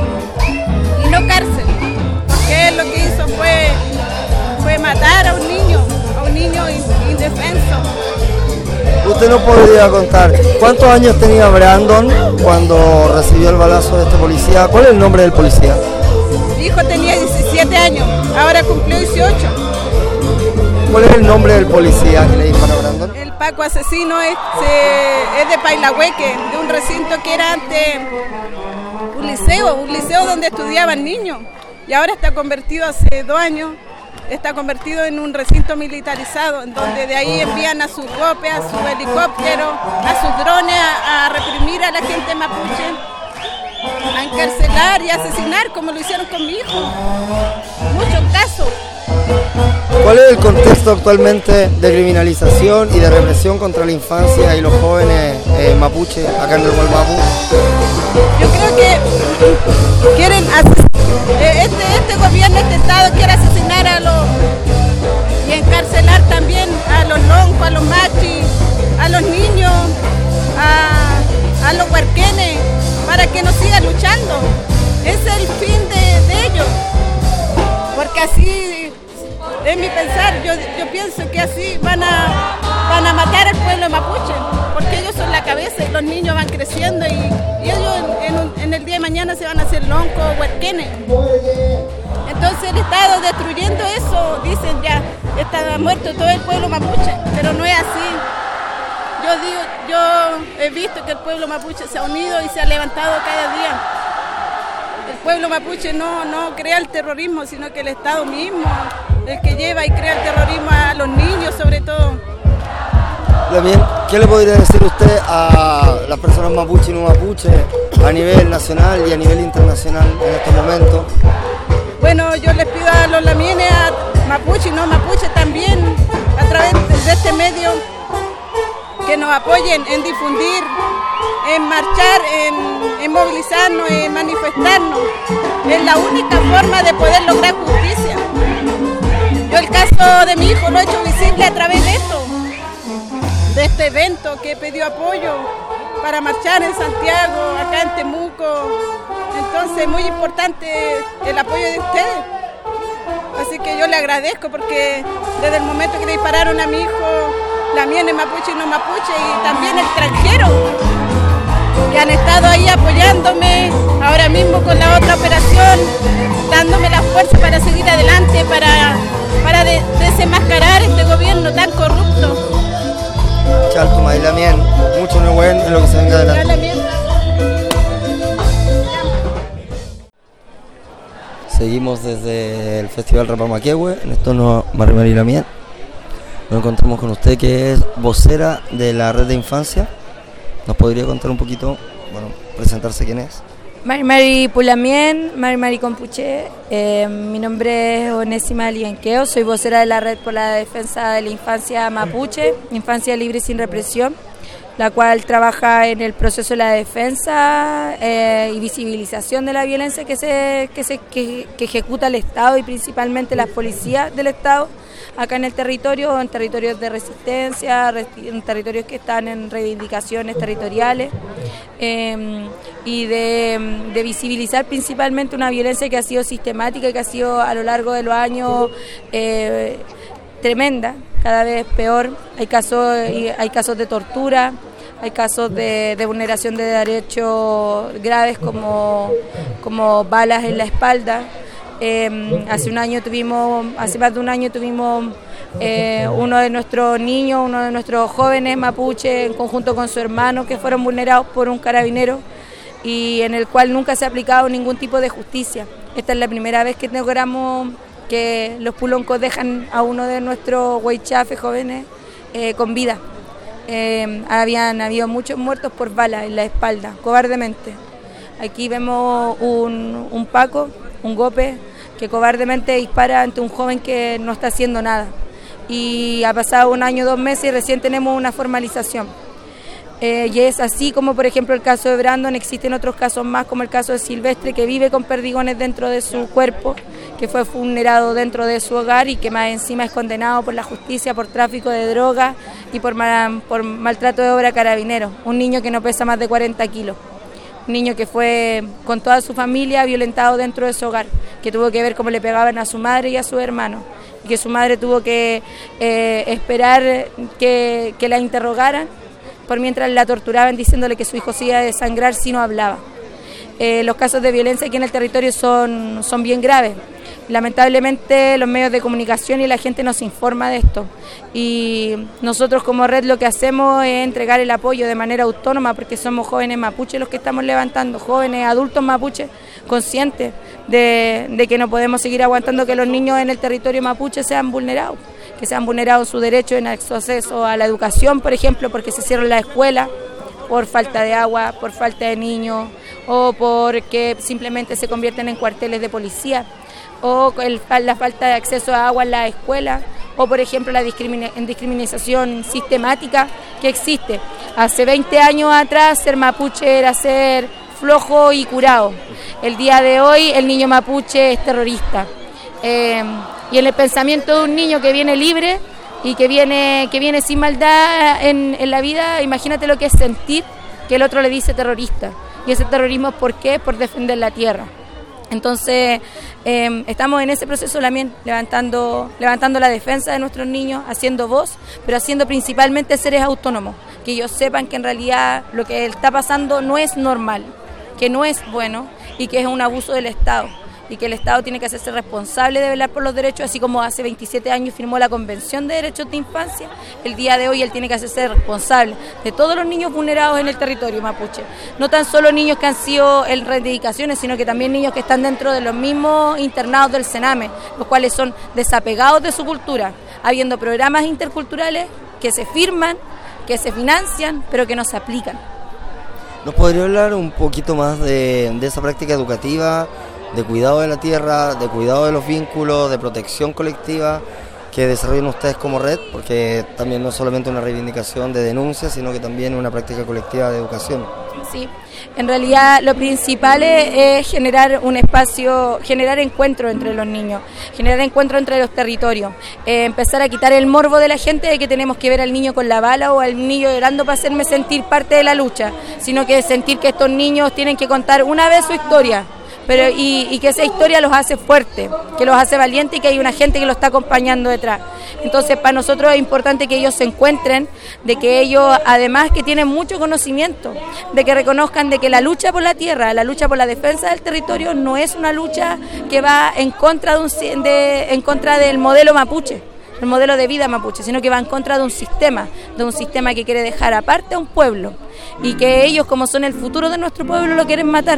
[SPEAKER 13] y no cárcel, porque él lo que hizo fue, fue matar a un niño, a un niño indefenso.
[SPEAKER 7] Usted no podría contar cuántos años tenía Brandon cuando recibió el balazo de este policía. ¿Cuál es el nombre del policía?
[SPEAKER 13] Mi hijo tenía diecisiete años, ahora cumplió dieciocho.
[SPEAKER 7] ¿Cuál es el nombre del policía que le disparó a Brandon?
[SPEAKER 13] El Paco asesino es, se, es de Pailahueque, de un recinto que era antes un liceo, un liceo donde estudiaban niños. Y ahora está convertido hace dos años, está convertido en un recinto militarizado, en donde de ahí envían a sus golpes, a sus helicópteros, a sus drones a, a reprimir a la gente mapuche, a encarcelar y asesinar, como lo hicieron con mi hijo. Muchos casos.
[SPEAKER 7] ¿Cuál es el contexto actualmente de criminalización y de represión contra la infancia y los jóvenes eh, mapuche acá en el Gualmapu?
[SPEAKER 13] Yo creo que quieren eh, este, este gobierno, este estado quiere asesinar a los y encarcelar también a los loncos, a los machis, a los niños, a, a los huarquenes, para que no sigan luchando. Ese es el fin de, de ellos, porque así es mi pensar. Yo, yo pienso que así van a, van a matar al pueblo mapuche, porque ellos son la cabeza y los niños van creciendo y, y ellos en, en, en el día de mañana se van a hacer loncos o huarquenes. Entonces el Estado destruyendo eso, dicen ya, está muerto todo el pueblo mapuche, pero no es así. Yo digo, yo he visto que el pueblo mapuche se ha unido y se ha levantado cada día. El pueblo mapuche no, no crea el terrorismo, sino que el Estado mismo, el que lleva y crea el terrorismo a los niños sobre todo.
[SPEAKER 7] Bien, ¿qué le podría decir usted a las personas mapuche y no mapuche a nivel nacional y a nivel internacional en estos momentos?
[SPEAKER 13] Bueno, yo les pido a los lamienes, a mapuche y no mapuche también, a través de este medio, que que nos apoyen en difundir, en marchar, en, en movilizarnos, en manifestarnos. Es la única forma de poder lograr justicia. Yo el caso de mi hijo lo he hecho visible a través de esto, de este evento que pidió apoyo para marchar en Santiago, acá en Temuco. Entonces, muy importante el apoyo de ustedes. Así que yo le agradezco porque desde el momento que le dispararon a mi hijo, la mía es mapuche y no mapuche, y también extranjeros que han estado ahí apoyándome ahora mismo con la otra operación, dándome la fuerza para seguir adelante, para, para de, desenmascarar este gobierno tan corrupto.
[SPEAKER 7] Chalto, Mailamien, mucho no bueno en lo que se venga adelante. Seguimos desde el Festival Rapamaquehue, en esto no Mari Lamien. Nos encontramos con usted, que es vocera de la Red de Infancia. ¿Nos podría contar un poquito, bueno, presentarse quién es?
[SPEAKER 14] Mari Mari Pulamien, Mari Mari Compuche, eh, mi nombre es Onésima Lienqueo, soy vocera de la Red por la Defensa de la Infancia Mapuche, Infancia Libre y Sin Represión, la cual trabaja en el proceso de la defensa eh, y visibilización de la violencia que se, que, se, que, que ejecuta el Estado y principalmente las policías del Estado acá en el territorio, en territorios de resistencia, en territorios que están en reivindicaciones territoriales eh, y de, de visibilizar principalmente una violencia que ha sido sistemática y que ha sido a lo largo de los años eh, tremenda, cada vez peor. Hay casos, hay casos de tortura, hay casos de, de vulneración de derechos graves como, como balas en la espalda. Eh, hace un año tuvimos, hace más de un año tuvimos eh, uno de nuestros niños, uno de nuestros jóvenes mapuche en conjunto con su hermano que fueron vulnerados por un carabinero y en el cual nunca se ha aplicado ningún tipo de justicia. Esta es la primera vez que logramos que los puloncos dejan a uno de nuestros huaychafes jóvenes eh, con vida. Eh, habían habido muchos muertos por balas en la espalda, cobardemente. Aquí vemos un, un Paco, un gope, que cobardemente dispara ante un joven que no está haciendo nada. Y ha pasado un año, dos meses y recién tenemos una formalización. Eh, y es así como, por ejemplo, el caso de Brandon. Existen otros casos más, como el caso de Silvestre, que vive con perdigones dentro de su cuerpo, que fue vulnerado dentro de su hogar y que más encima es condenado por la justicia por tráfico de drogas y por, mal, por maltrato de obra carabinero. Un niño que no pesa más de cuarenta kilos. Un niño que fue con toda su familia violentado dentro de su hogar, que tuvo que ver cómo le pegaban a su madre y a su hermano, y que su madre tuvo que eh, esperar que, que la interrogaran por mientras la torturaban diciéndole que su hijo se iba a desangrar si no hablaba. Eh, los casos de violencia aquí en el territorio son, son bien graves. Lamentablemente los medios de comunicación y la gente nos informa de esto y nosotros como red lo que hacemos es entregar el apoyo de manera autónoma porque somos jóvenes mapuches los que estamos levantando, jóvenes adultos mapuches conscientes de, de que no podemos seguir aguantando que los niños en el territorio mapuche sean vulnerados, que sean vulnerados su derecho en acceso a la educación, por ejemplo, porque se cierran las escuelas por falta de agua, por falta de niños o porque simplemente se convierten en cuarteles de policía, o el, la falta de acceso a agua en la escuela, o por ejemplo la discrimina, discriminación sistemática que existe. Hace veinte años atrás ser mapuche era ser flojo y curado. El día de hoy el niño mapuche es terrorista. Eh, y en el pensamiento de un niño que viene libre y que viene, que viene sin maldad en, en la vida, imagínate lo que es sentir que el otro le dice terrorista. Y ese terrorismo, ¿por qué? Por defender la tierra. Entonces, eh, estamos en ese proceso también, levantando, levantando la defensa de nuestros niños, haciendo voz, pero haciendo principalmente seres autónomos, que ellos sepan que en realidad lo que está pasando no es normal, que no es bueno y que es un abuso del Estado. Y que el Estado tiene que hacerse responsable de velar por los derechos, así como hace veintisiete años firmó la Convención de Derechos de Infancia, el día de hoy él tiene que hacerse responsable de todos los niños vulnerados en el territorio mapuche. No tan solo niños que han sido en reivindicaciones, sino que también niños que están dentro de los mismos internados del Sename, los cuales son desapegados de su cultura, habiendo programas interculturales que se firman, que se financian, pero que no se aplican.
[SPEAKER 7] ¿Nos podría hablar un poquito más de, de esa práctica educativa, de cuidado de la tierra, de cuidado de los vínculos, de protección colectiva que desarrollen ustedes como red, porque también no es solamente una reivindicación de denuncia, sino que también una práctica colectiva de educación.
[SPEAKER 14] Sí, en realidad lo principal es, es generar un espacio, generar encuentro entre los niños, generar encuentro entre los territorios, eh, empezar a quitar el morbo de la gente de que tenemos que ver al niño con la bala o al niño llorando para hacerme sentir parte de la lucha, sino que sentir que estos niños tienen que contar una vez su historia. Pero y, y que esa historia los hace fuertes, que los hace valientes y que hay una gente que los está acompañando detrás. Entonces para nosotros es importante que ellos se encuentren, de que ellos además que tienen mucho conocimiento, de que reconozcan de que la lucha por la tierra, la lucha por la defensa del territorio no es una lucha que va en contra de un, de, en contra del modelo mapuche, el modelo de vida mapuche, sino que va en contra de un sistema, de un sistema que quiere dejar aparte a un pueblo y que ellos, como son el futuro de nuestro pueblo, lo quieren matar.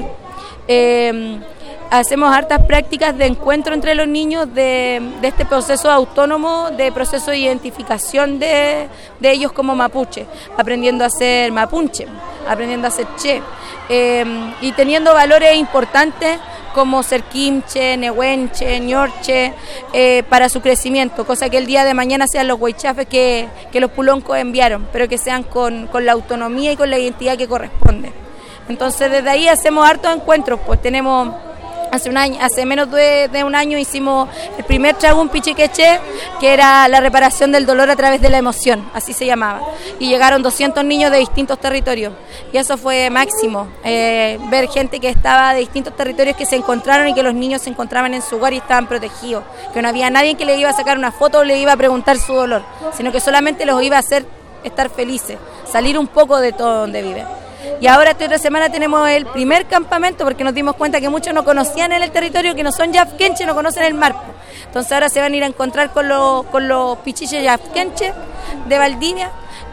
[SPEAKER 14] Eh, hacemos hartas prácticas de encuentro entre los niños de, de este proceso autónomo, de proceso de identificación de, de ellos como mapuche, aprendiendo a ser mapunche, aprendiendo a ser che, eh, y teniendo valores importantes como ser quimche, nehuenche, ñorche, eh, para su crecimiento, cosa que el día de mañana sean los huaychafes que, que los puloncos enviaron, pero que sean con, con la autonomía y con la identidad que corresponde. Entonces desde ahí hacemos hartos encuentros, pues tenemos, hace un año, hace menos de, de un año hicimos el primer Chagún Pichiqueche, que era la reparación del dolor a través de la emoción, así se llamaba, y llegaron doscientos niños de distintos territorios, y eso fue máximo, eh, ver gente que estaba de distintos territorios que se encontraron y que los niños se encontraban en su hogar y estaban protegidos, que no había nadie que le iba a sacar una foto o le iba a preguntar su dolor, sino que solamente los iba a hacer estar felices, salir un poco de todo donde viven. Y ahora esta otra semana tenemos el primer campamento porque nos dimos cuenta que muchos no conocían el territorio, que no son yafquenche, no conocen el mar. Entonces ahora se van a ir a encontrar con los, con los pichiches yafquenche de Valdivia,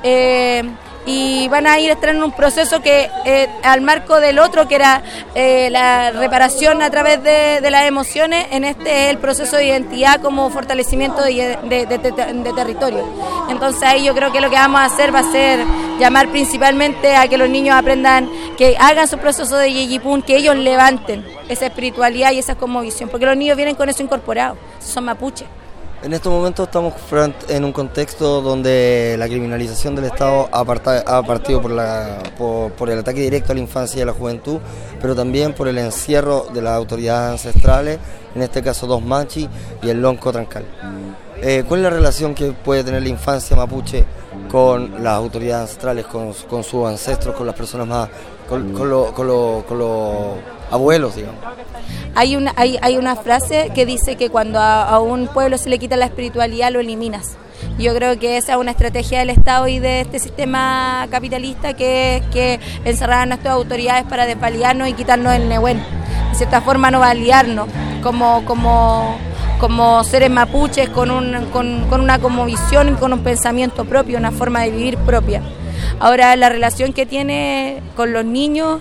[SPEAKER 14] eh, y van a ir a estar en un proceso que eh, al marco del otro, que era eh, la reparación a través de, de las emociones, en este es el proceso de identidad como fortalecimiento de, de, de, de, de territorio. Entonces ahí yo creo que lo que vamos a hacer va a ser llamar principalmente a que los niños aprendan, que hagan su proceso de yeyipún, que ellos levanten esa espiritualidad y esa cosmovisión, porque los niños vienen con eso incorporado, son mapuches.
[SPEAKER 7] En estos momentos estamos en un contexto donde la criminalización del Estado ha, parta, ha partido por, la, por, por el ataque directo a la infancia y a la juventud, pero también por el encierro de las autoridades ancestrales, en este caso dos Machi y el Lonco Trancal. Eh, ¿Cuál es la relación que puede tener la infancia mapuche con las autoridades ancestrales, con, con sus ancestros, con las personas más, con, con los con lo, con lo abuelos, digamos?
[SPEAKER 14] Hay una, hay, hay una frase que dice que cuando a, a un pueblo se le quita la espiritualidad, lo eliminas. Yo creo que esa es una estrategia del Estado y de este sistema capitalista, que es que encerrar a nuestras autoridades para desvalidarnos y quitarnos el nehuen. De cierta forma no validarnos como, como, como seres mapuches con, un, con, con una cosmovisión y con un pensamiento propio, una forma de vivir propia. Ahora, la relación que tiene con los niños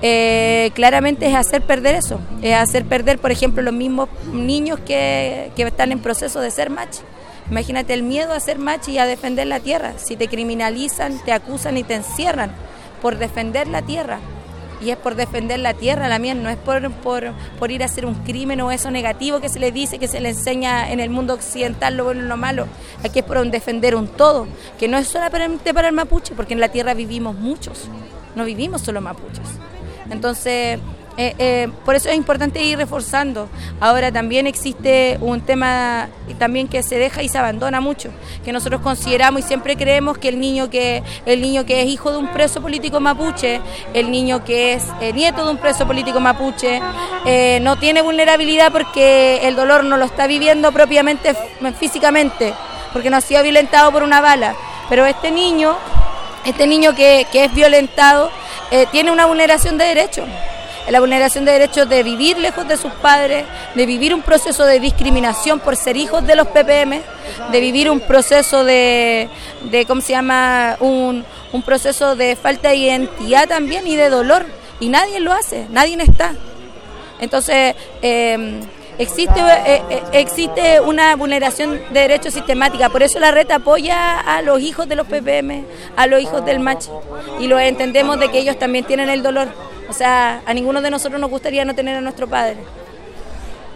[SPEAKER 14] eh, claramente es hacer perder eso, es hacer perder, por ejemplo, los mismos niños que, que están en proceso de ser machi. Imagínate el miedo a ser machi y a defender la tierra. Si te criminalizan, te acusan y te encierran por defender la tierra. Y es por defender la tierra, la mía, no es por, por, por ir a hacer un crimen o eso negativo que se le dice, que se le enseña en el mundo occidental, lo bueno y lo malo. Aquí es por defender un todo, que no es solamente para el mapuche, porque en la tierra vivimos muchos, no vivimos solo mapuches. Entonces, eh, eh, por eso es importante ir reforzando. Ahora también existe un tema también que se deja y se abandona mucho, que nosotros consideramos y siempre creemos que el niño que el niño que es hijo de un preso político mapuche, el niño que es eh, nieto de un preso político mapuche, eh, no tiene vulnerabilidad porque el dolor no lo está viviendo propiamente físicamente, porque no ha sido violentado por una bala. Pero este niño, este niño que, que es violentado, eh, tiene una vulneración de derechos. La vulneración de derechos de vivir lejos de sus padres, de vivir un proceso de discriminación por ser hijos de los P P M, de vivir un proceso de, de ¿cómo se llama? Un, un proceso de falta de identidad también y de dolor. Y nadie lo hace, nadie está. Entonces, eh, existe, eh, eh, existe una vulneración de derechos sistemática. Por eso la red apoya a los hijos de los P P M, a los hijos del machi. Y lo entendemos de que ellos también tienen el dolor. O sea, a ninguno de nosotros nos gustaría no tener a nuestro padre.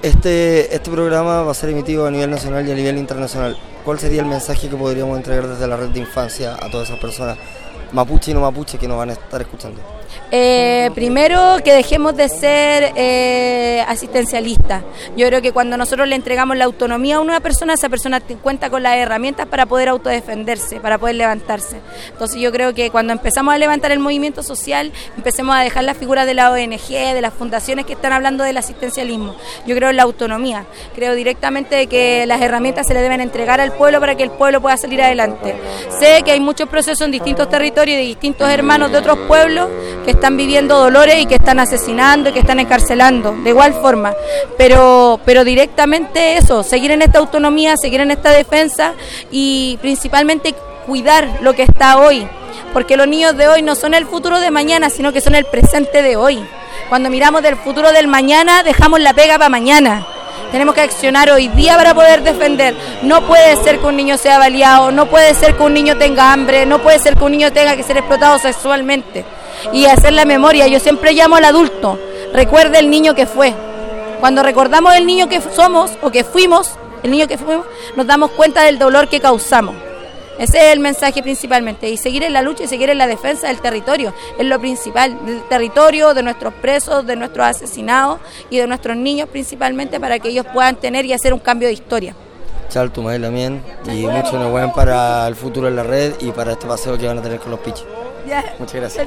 [SPEAKER 7] Este, este programa va a ser emitido a nivel nacional y a nivel internacional. ¿Cuál sería el mensaje que podríamos entregar desde la red de infancia a todas esas personas, mapuche y no mapuche, que nos van a estar escuchando?
[SPEAKER 14] Eh, primero, que dejemos de ser eh, asistencialistas. Yo creo que cuando nosotros le entregamos la autonomía a una persona, esa persona cuenta con las herramientas para poder autodefenderse, para poder levantarse. Entonces yo creo que cuando empezamos a levantar el movimiento social, empecemos a dejar las figuras de la O N G, de las fundaciones que están hablando del asistencialismo. Yo creo en la autonomía. Creo directamente que las herramientas se le deben entregar al pueblo para que el pueblo pueda salir adelante. Sé que hay muchos procesos en distintos territorios de distintos hermanos de otros pueblos que están viviendo dolores y que están asesinando y que están encarcelando, de igual forma, pero, pero directamente eso, seguir en esta autonomía, seguir en esta defensa y principalmente cuidar lo que está hoy, porque los niños de hoy no son el futuro de mañana, sino que son el presente de hoy. Cuando miramos del futuro del mañana, dejamos la pega para mañana. Tenemos que accionar hoy día para poder defender. No puede ser que un niño sea baleado, no puede ser que un niño tenga hambre, no puede ser que un niño tenga que ser explotado sexualmente. Y hacer la memoria, yo siempre llamo al adulto, recuerde el niño que fue. Cuando recordamos el niño que somos o que fuimos, el niño que fuimos, nos damos cuenta del dolor que causamos. Ese es el mensaje principalmente, y seguir en la lucha y seguir en la defensa del territorio, es lo principal, del territorio, de nuestros presos, de nuestros asesinados y de nuestros niños principalmente, para que ellos puedan tener y hacer un cambio de historia.
[SPEAKER 7] Chal, tu madre también, y mucho enhorabuena para el futuro en la red y para este paseo que van a tener con los pichis.
[SPEAKER 14] Ya.
[SPEAKER 7] Muchas gracias.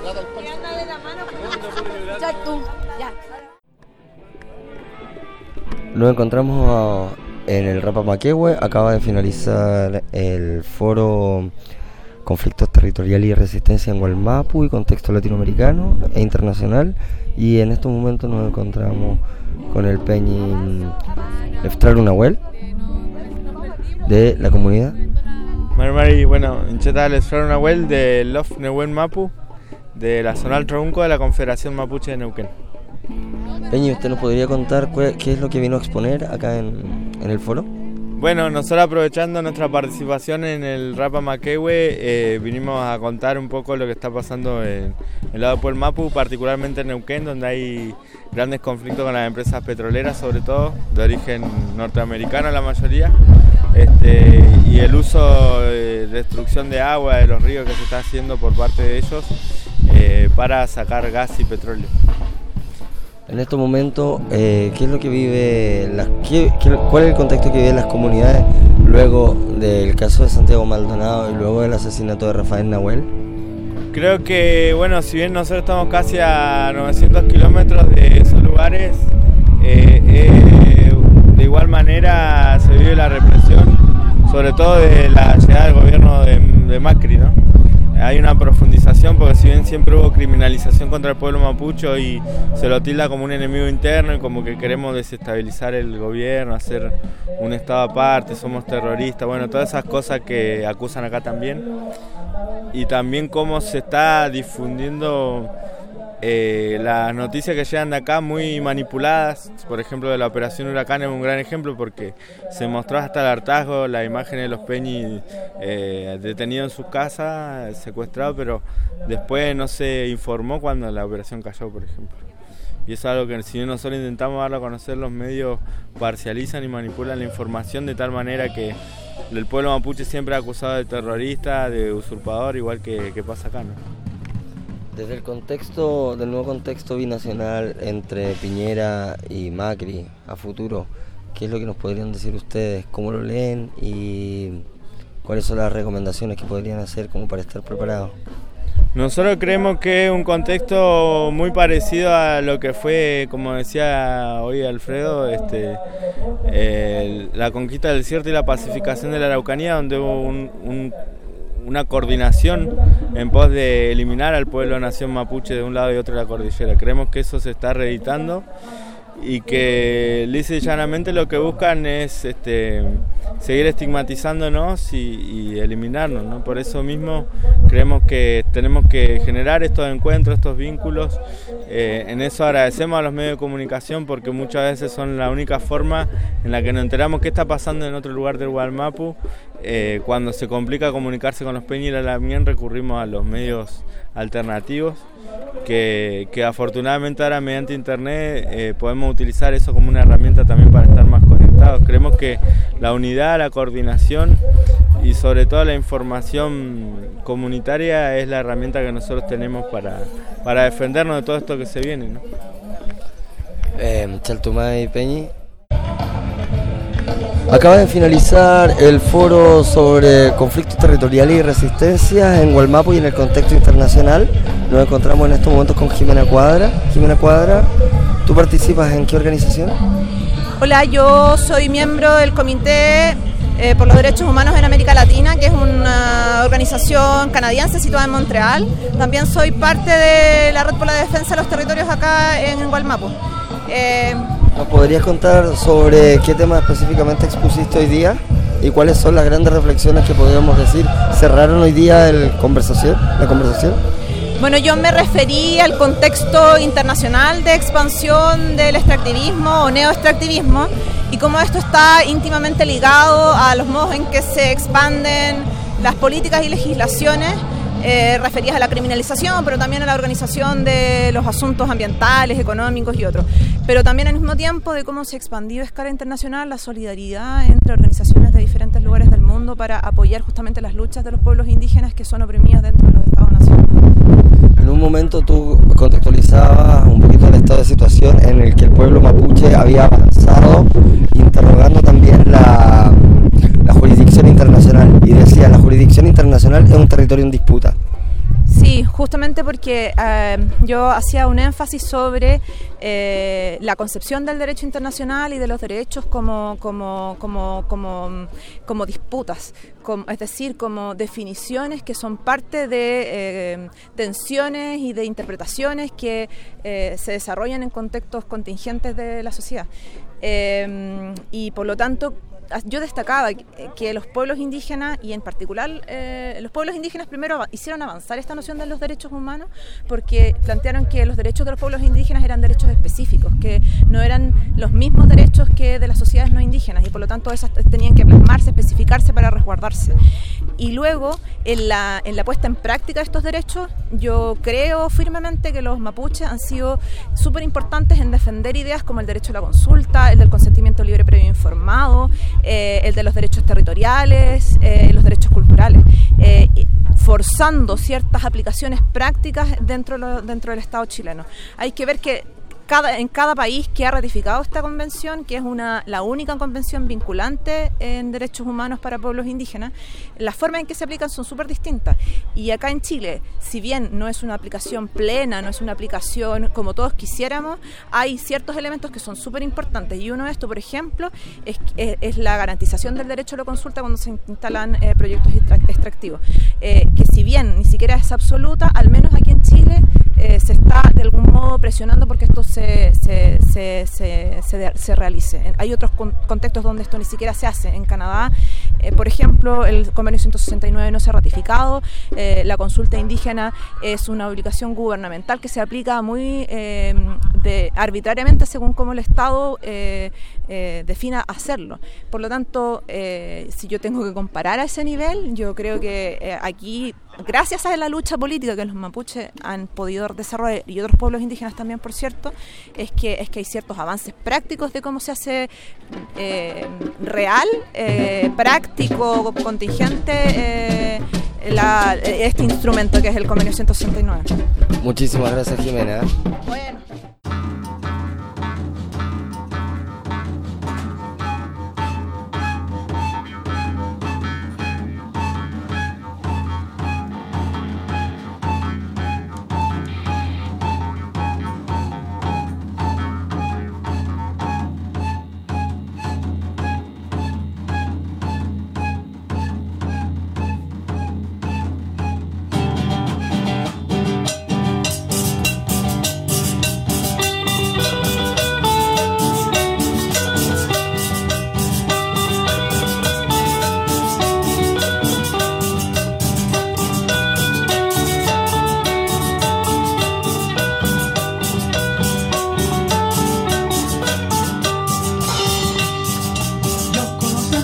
[SPEAKER 7] Nos encontramos en el Rapamaquehue. Acaba de finalizar el foro Conflictos Territoriales y Resistencia en Gualmapu y Contexto Latinoamericano e Internacional, y en estos momentos nos encontramos con el Peñi Leftraru Nahuel de la comunidad.
[SPEAKER 15] Mari, bueno, Incheta Leftraru Nahuel de Lof Neuwen Mapu, de la zona Trunco de la Confederación Mapuche de Neuquén.
[SPEAKER 7] Peñi, ¿usted nos podría contar qué es lo que vino a exponer acá en, en el foro?
[SPEAKER 15] Bueno, nosotros aprovechando nuestra participación en el Rapamaquehue, eh, vinimos a contar un poco lo que está pasando en el lado de Pueblo Mapu, particularmente en Neuquén, donde hay grandes conflictos con las empresas petroleras, sobre todo, de origen norteamericano la mayoría, este, y el uso de destrucción de agua de los ríos que se está haciendo por parte de ellos eh, para sacar gas y petróleo.
[SPEAKER 7] En estos momentos, eh, ¿qué es lo que vive, las, qué, qué, cuál es el contexto que viven las comunidades luego del caso de Santiago Maldonado y luego del asesinato de Rafael Nahuel?
[SPEAKER 15] Creo que, bueno, si bien nosotros estamos casi a novecientos kilómetros de esos lugares, eh, eh, de igual manera se vive la represión, sobre todo de la llegada del gobierno de, de Macri, ¿no? Hay una profundización porque si bien siempre hubo criminalización contra el pueblo mapucho y se lo tilda como un enemigo interno y como que queremos desestabilizar el gobierno, hacer un estado aparte, somos terroristas, bueno, todas esas cosas que acusan acá también. Y también cómo se está difundiendo eh, las noticias que llegan de acá muy manipuladas. Por ejemplo, de la operación Huracán es un gran ejemplo porque se mostró hasta el hartazgo la imagen de los Peñi eh, detenidos en sus casas, secuestrados, pero después no se informó cuando la operación cayó, por ejemplo. Y eso es algo que si nosotros intentamos darlo a conocer, los medios parcializan y manipulan la información de tal manera que el pueblo mapuche siempre es acusado de terrorista, de usurpador, igual que, que pasa acá, ¿no?
[SPEAKER 7] Desde el contexto, del nuevo contexto binacional entre Piñera y Macri a futuro, ¿qué es lo que nos podrían decir ustedes? ¿Cómo lo leen? ¿Y cuáles son las recomendaciones que podrían hacer como para estar preparados?
[SPEAKER 15] Nosotros creemos que es un contexto muy parecido a lo que fue, como decía hoy Alfredo, este, eh, la conquista del desierto y la pacificación de la Araucanía, donde hubo un, un una coordinación en pos de eliminar al pueblo nación mapuche de un lado y otro de la cordillera. Creemos que eso se está reeditando y que lisa y llanamente lo que buscan es este, seguir estigmatizándonos y, y eliminarnos, ¿no? Por eso mismo creemos que tenemos que generar estos encuentros, estos vínculos Eh, en eso agradecemos a los medios de comunicación porque muchas veces son la única forma en la que nos enteramos qué está pasando en otro lugar del Gualmapu. Eh, cuando se complica comunicarse con los Peñi y la Lamien recurrimos a los medios alternativos que, que afortunadamente ahora mediante internet eh, podemos utilizar eso como una herramienta también para estar más conectados. Creemos que la unidad, la coordinación y sobre todo la información comunitaria es la herramienta que nosotros tenemos para, para defendernos de todo esto que se viene, ¿no?
[SPEAKER 7] Eh, Chaltumay Peñi. Acaba de finalizar el foro sobre conflictos territoriales y resistencias en Gualmapu y en el contexto internacional. Nos encontramos en estos momentos con Jimena Cuadra. Jimena Cuadra, ¿tú participas en qué organización?
[SPEAKER 16] Hola, yo soy miembro del Comité eh, por los Derechos Humanos en América Latina, que es una organización canadiense situada en Montreal. También soy parte de la Red por la Defensa de los Territorios acá en Gualmapu. Eh,
[SPEAKER 7] ¿Nos podrías contar sobre qué tema específicamente expusiste hoy día y cuáles son las grandes reflexiones que podríamos decir cerraron hoy día el conversación, la conversación?
[SPEAKER 16] Bueno, yo me referí al contexto internacional de expansión del extractivismo o neoextractivismo y cómo esto está íntimamente ligado a los modos en que se expanden las políticas y legislaciones eh, referidas a la criminalización, pero también a la organización de los asuntos ambientales, económicos y otros. Pero también al mismo tiempo de cómo se expandió a escala internacional la solidaridad entre organizaciones de diferentes lugares del mundo para apoyar justamente las luchas de los pueblos indígenas que son oprimidos dentro de los Estados-nación.
[SPEAKER 7] En un momento tú contextualizabas un poquito el estado de situación en el que el pueblo mapuche había avanzado, interrogando también la, la jurisdicción internacional, y decía, la jurisdicción internacional es un territorio en disputa.
[SPEAKER 16] Sí, justamente porque eh, yo hacía un énfasis sobre eh, la concepción del derecho internacional y de los derechos como, como, como, como, como disputas, como, es decir, como definiciones que son parte de eh, tensiones y de interpretaciones que eh, se desarrollan en contextos contingentes de la sociedad. Eh, y por lo tanto, yo destacaba que los pueblos indígenas, y en particular eh, los pueblos indígenas primero hicieron avanzar esta noción de los derechos humanos porque plantearon que los derechos de los pueblos indígenas eran derechos específicos, que no eran los mismos derechos que de las sociedades no indígenas y por lo tanto esas tenían que plasmarse, especificarse para resguardarse. Y luego, en la, en la puesta en práctica de estos derechos, yo creo firmemente que los mapuches han sido súper importantes en defender ideas como el derecho a la consulta, el del consentimiento libre previo informado, Eh, el de los derechos territoriales, eh, los derechos culturales, eh, forzando ciertas aplicaciones prácticas dentro, lo, dentro del Estado chileno. Hay que ver que cada, en cada país que ha ratificado esta convención, que es una, la única convención vinculante en derechos humanos para pueblos indígenas, las formas en que se aplican son súper distintas. Y acá en Chile, si bien no es una aplicación plena, no es una aplicación como todos quisiéramos, hay ciertos elementos que son súper importantes. Y uno de estos, por ejemplo, es, es, es la garantización del derecho a la consulta cuando se instalan eh, proyectos extractivos. Eh, que si bien ni siquiera es absoluta, al menos aquí en Chile eh, se está de algún modo presionando porque esto se, se, se, se, se, se realice. Hay otros con, contextos donde esto ni siquiera se hace. En Canadá, eh, por ejemplo, el convenio ciento sesenta y nueve no se ha ratificado. Eh, la consulta indígena es una obligación gubernamental que se aplica muy eh, de, arbitrariamente según cómo el Estado eh, eh, defina hacerlo. Por lo tanto, eh, si yo tengo que comparar a ese nivel, yo creo que eh, aquí, gracias a la lucha política que los mapuches han podido desarrollar, y otros pueblos indígenas también, por cierto, es que, es que hay ciertos avances prácticos de cómo se hace eh, real, eh, práctico, contingente, eh, la, este instrumento que es el convenio ciento sesenta y nueve.
[SPEAKER 7] Muchísimas gracias, Jimena.
[SPEAKER 16] Bueno.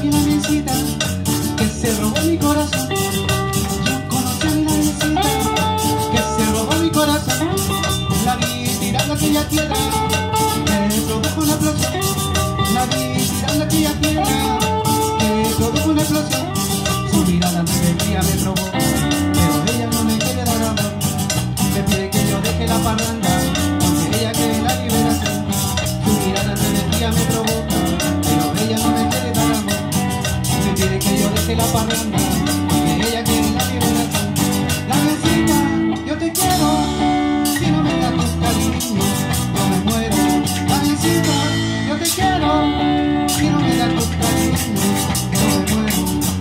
[SPEAKER 17] conocí la mesita que se robó mi corazón. Yo conocí a la mesita que se robó mi corazón. La vi tirando aquella piedra que produjo una explosión. La vi tirando aquella piedra que produjo una explosión. Su mirada me decía, me probó, pero ella no me quiere dar amor. Me pide que yo deje la parranda porque ella quiere la liberación. Su mirada me decía, me provoca, pero ella no me quiere dar amor. Me pide que yo deje la parranda porque ella quiere la liberación. La mesita, yo te quiero, si no me das tus cariños, yo me muero. La mesita, yo te quiero, si no me das tus cariños, yo me muero.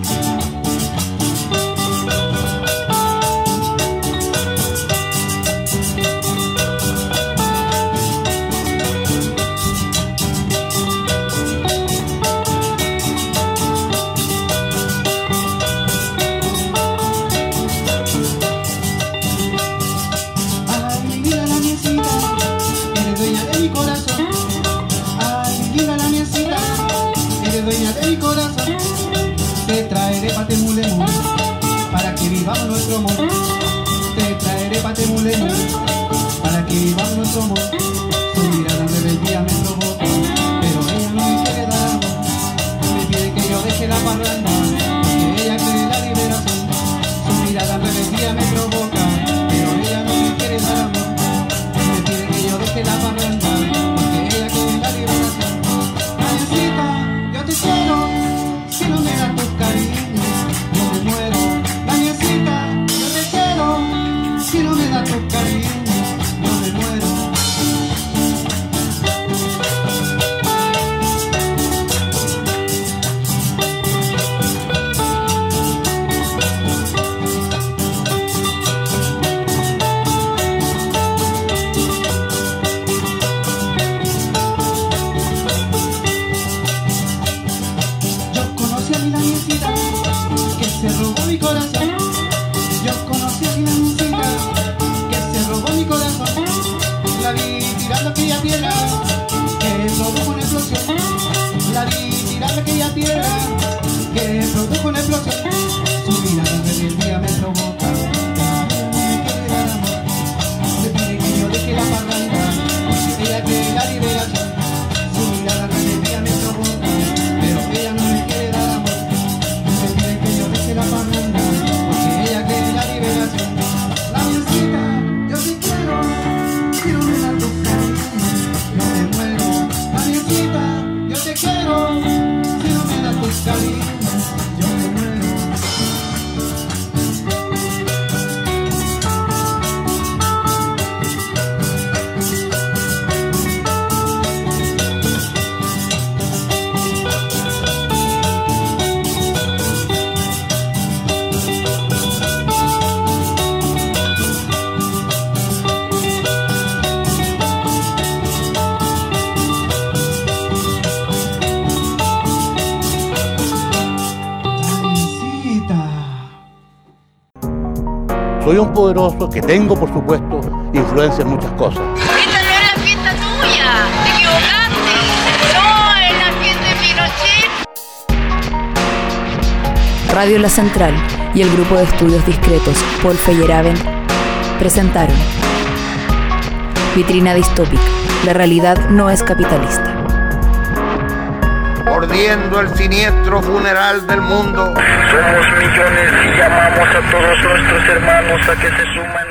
[SPEAKER 17] Dueña de mi corazón, te traeré pa' Temulemú para que vivamos nuestro amor. Te traeré pa' Temulemú para que vivamos nuestro amor. Su mirada rebeldía me provoca, pero ella no me quiere dar amor. Me pide que yo deje la parranda porque ella quiere la liberación. Su mirada rebeldía me provoca, pero ella no me quiere dar amor. Me pide que yo deje la parranda porque ella quiere la liberación. Yo te quiero, si no me das tus cariños, yo me muero. Danielcita, yo te quiero, si no me das tus cariños, yo me muero. Que se robó mi corazón. Yo conocí a una mesita que se robó mi corazón. La vi tirando aquella piedra que produjo una explosión. La vi tirando aquella piedra que produjo una explosión. Su mirada rebeldía me provoca, me quiere dar amor. Me pide que yo deje la parranda porque ella quiere la liberación. Su mirada rebeldía me provoca, pero ella no me quiere dar amor. La parranda porque ella quiere la liberación. La mesita, yo te quiero, si no me das tus cariños, yo me muero. La mesita, yo te quiero, si no me das tus cariños, yo me muero.
[SPEAKER 1] Soy un poderoso que tengo, por supuesto, influencia en muchas cosas.
[SPEAKER 2] Esta no es la fiesta tuya, te equivocaste. No, es la fiesta de Pinochet.
[SPEAKER 3] Radio La Central y el grupo de estudios discretos Paul Feyerabend presentaron Vitrina distópica. La realidad no es capitalista.
[SPEAKER 4] Mordiendo el siniestro funeral del mundo.
[SPEAKER 5] Somos millones y llamamos a todos nuestros hermanos a que se sumen.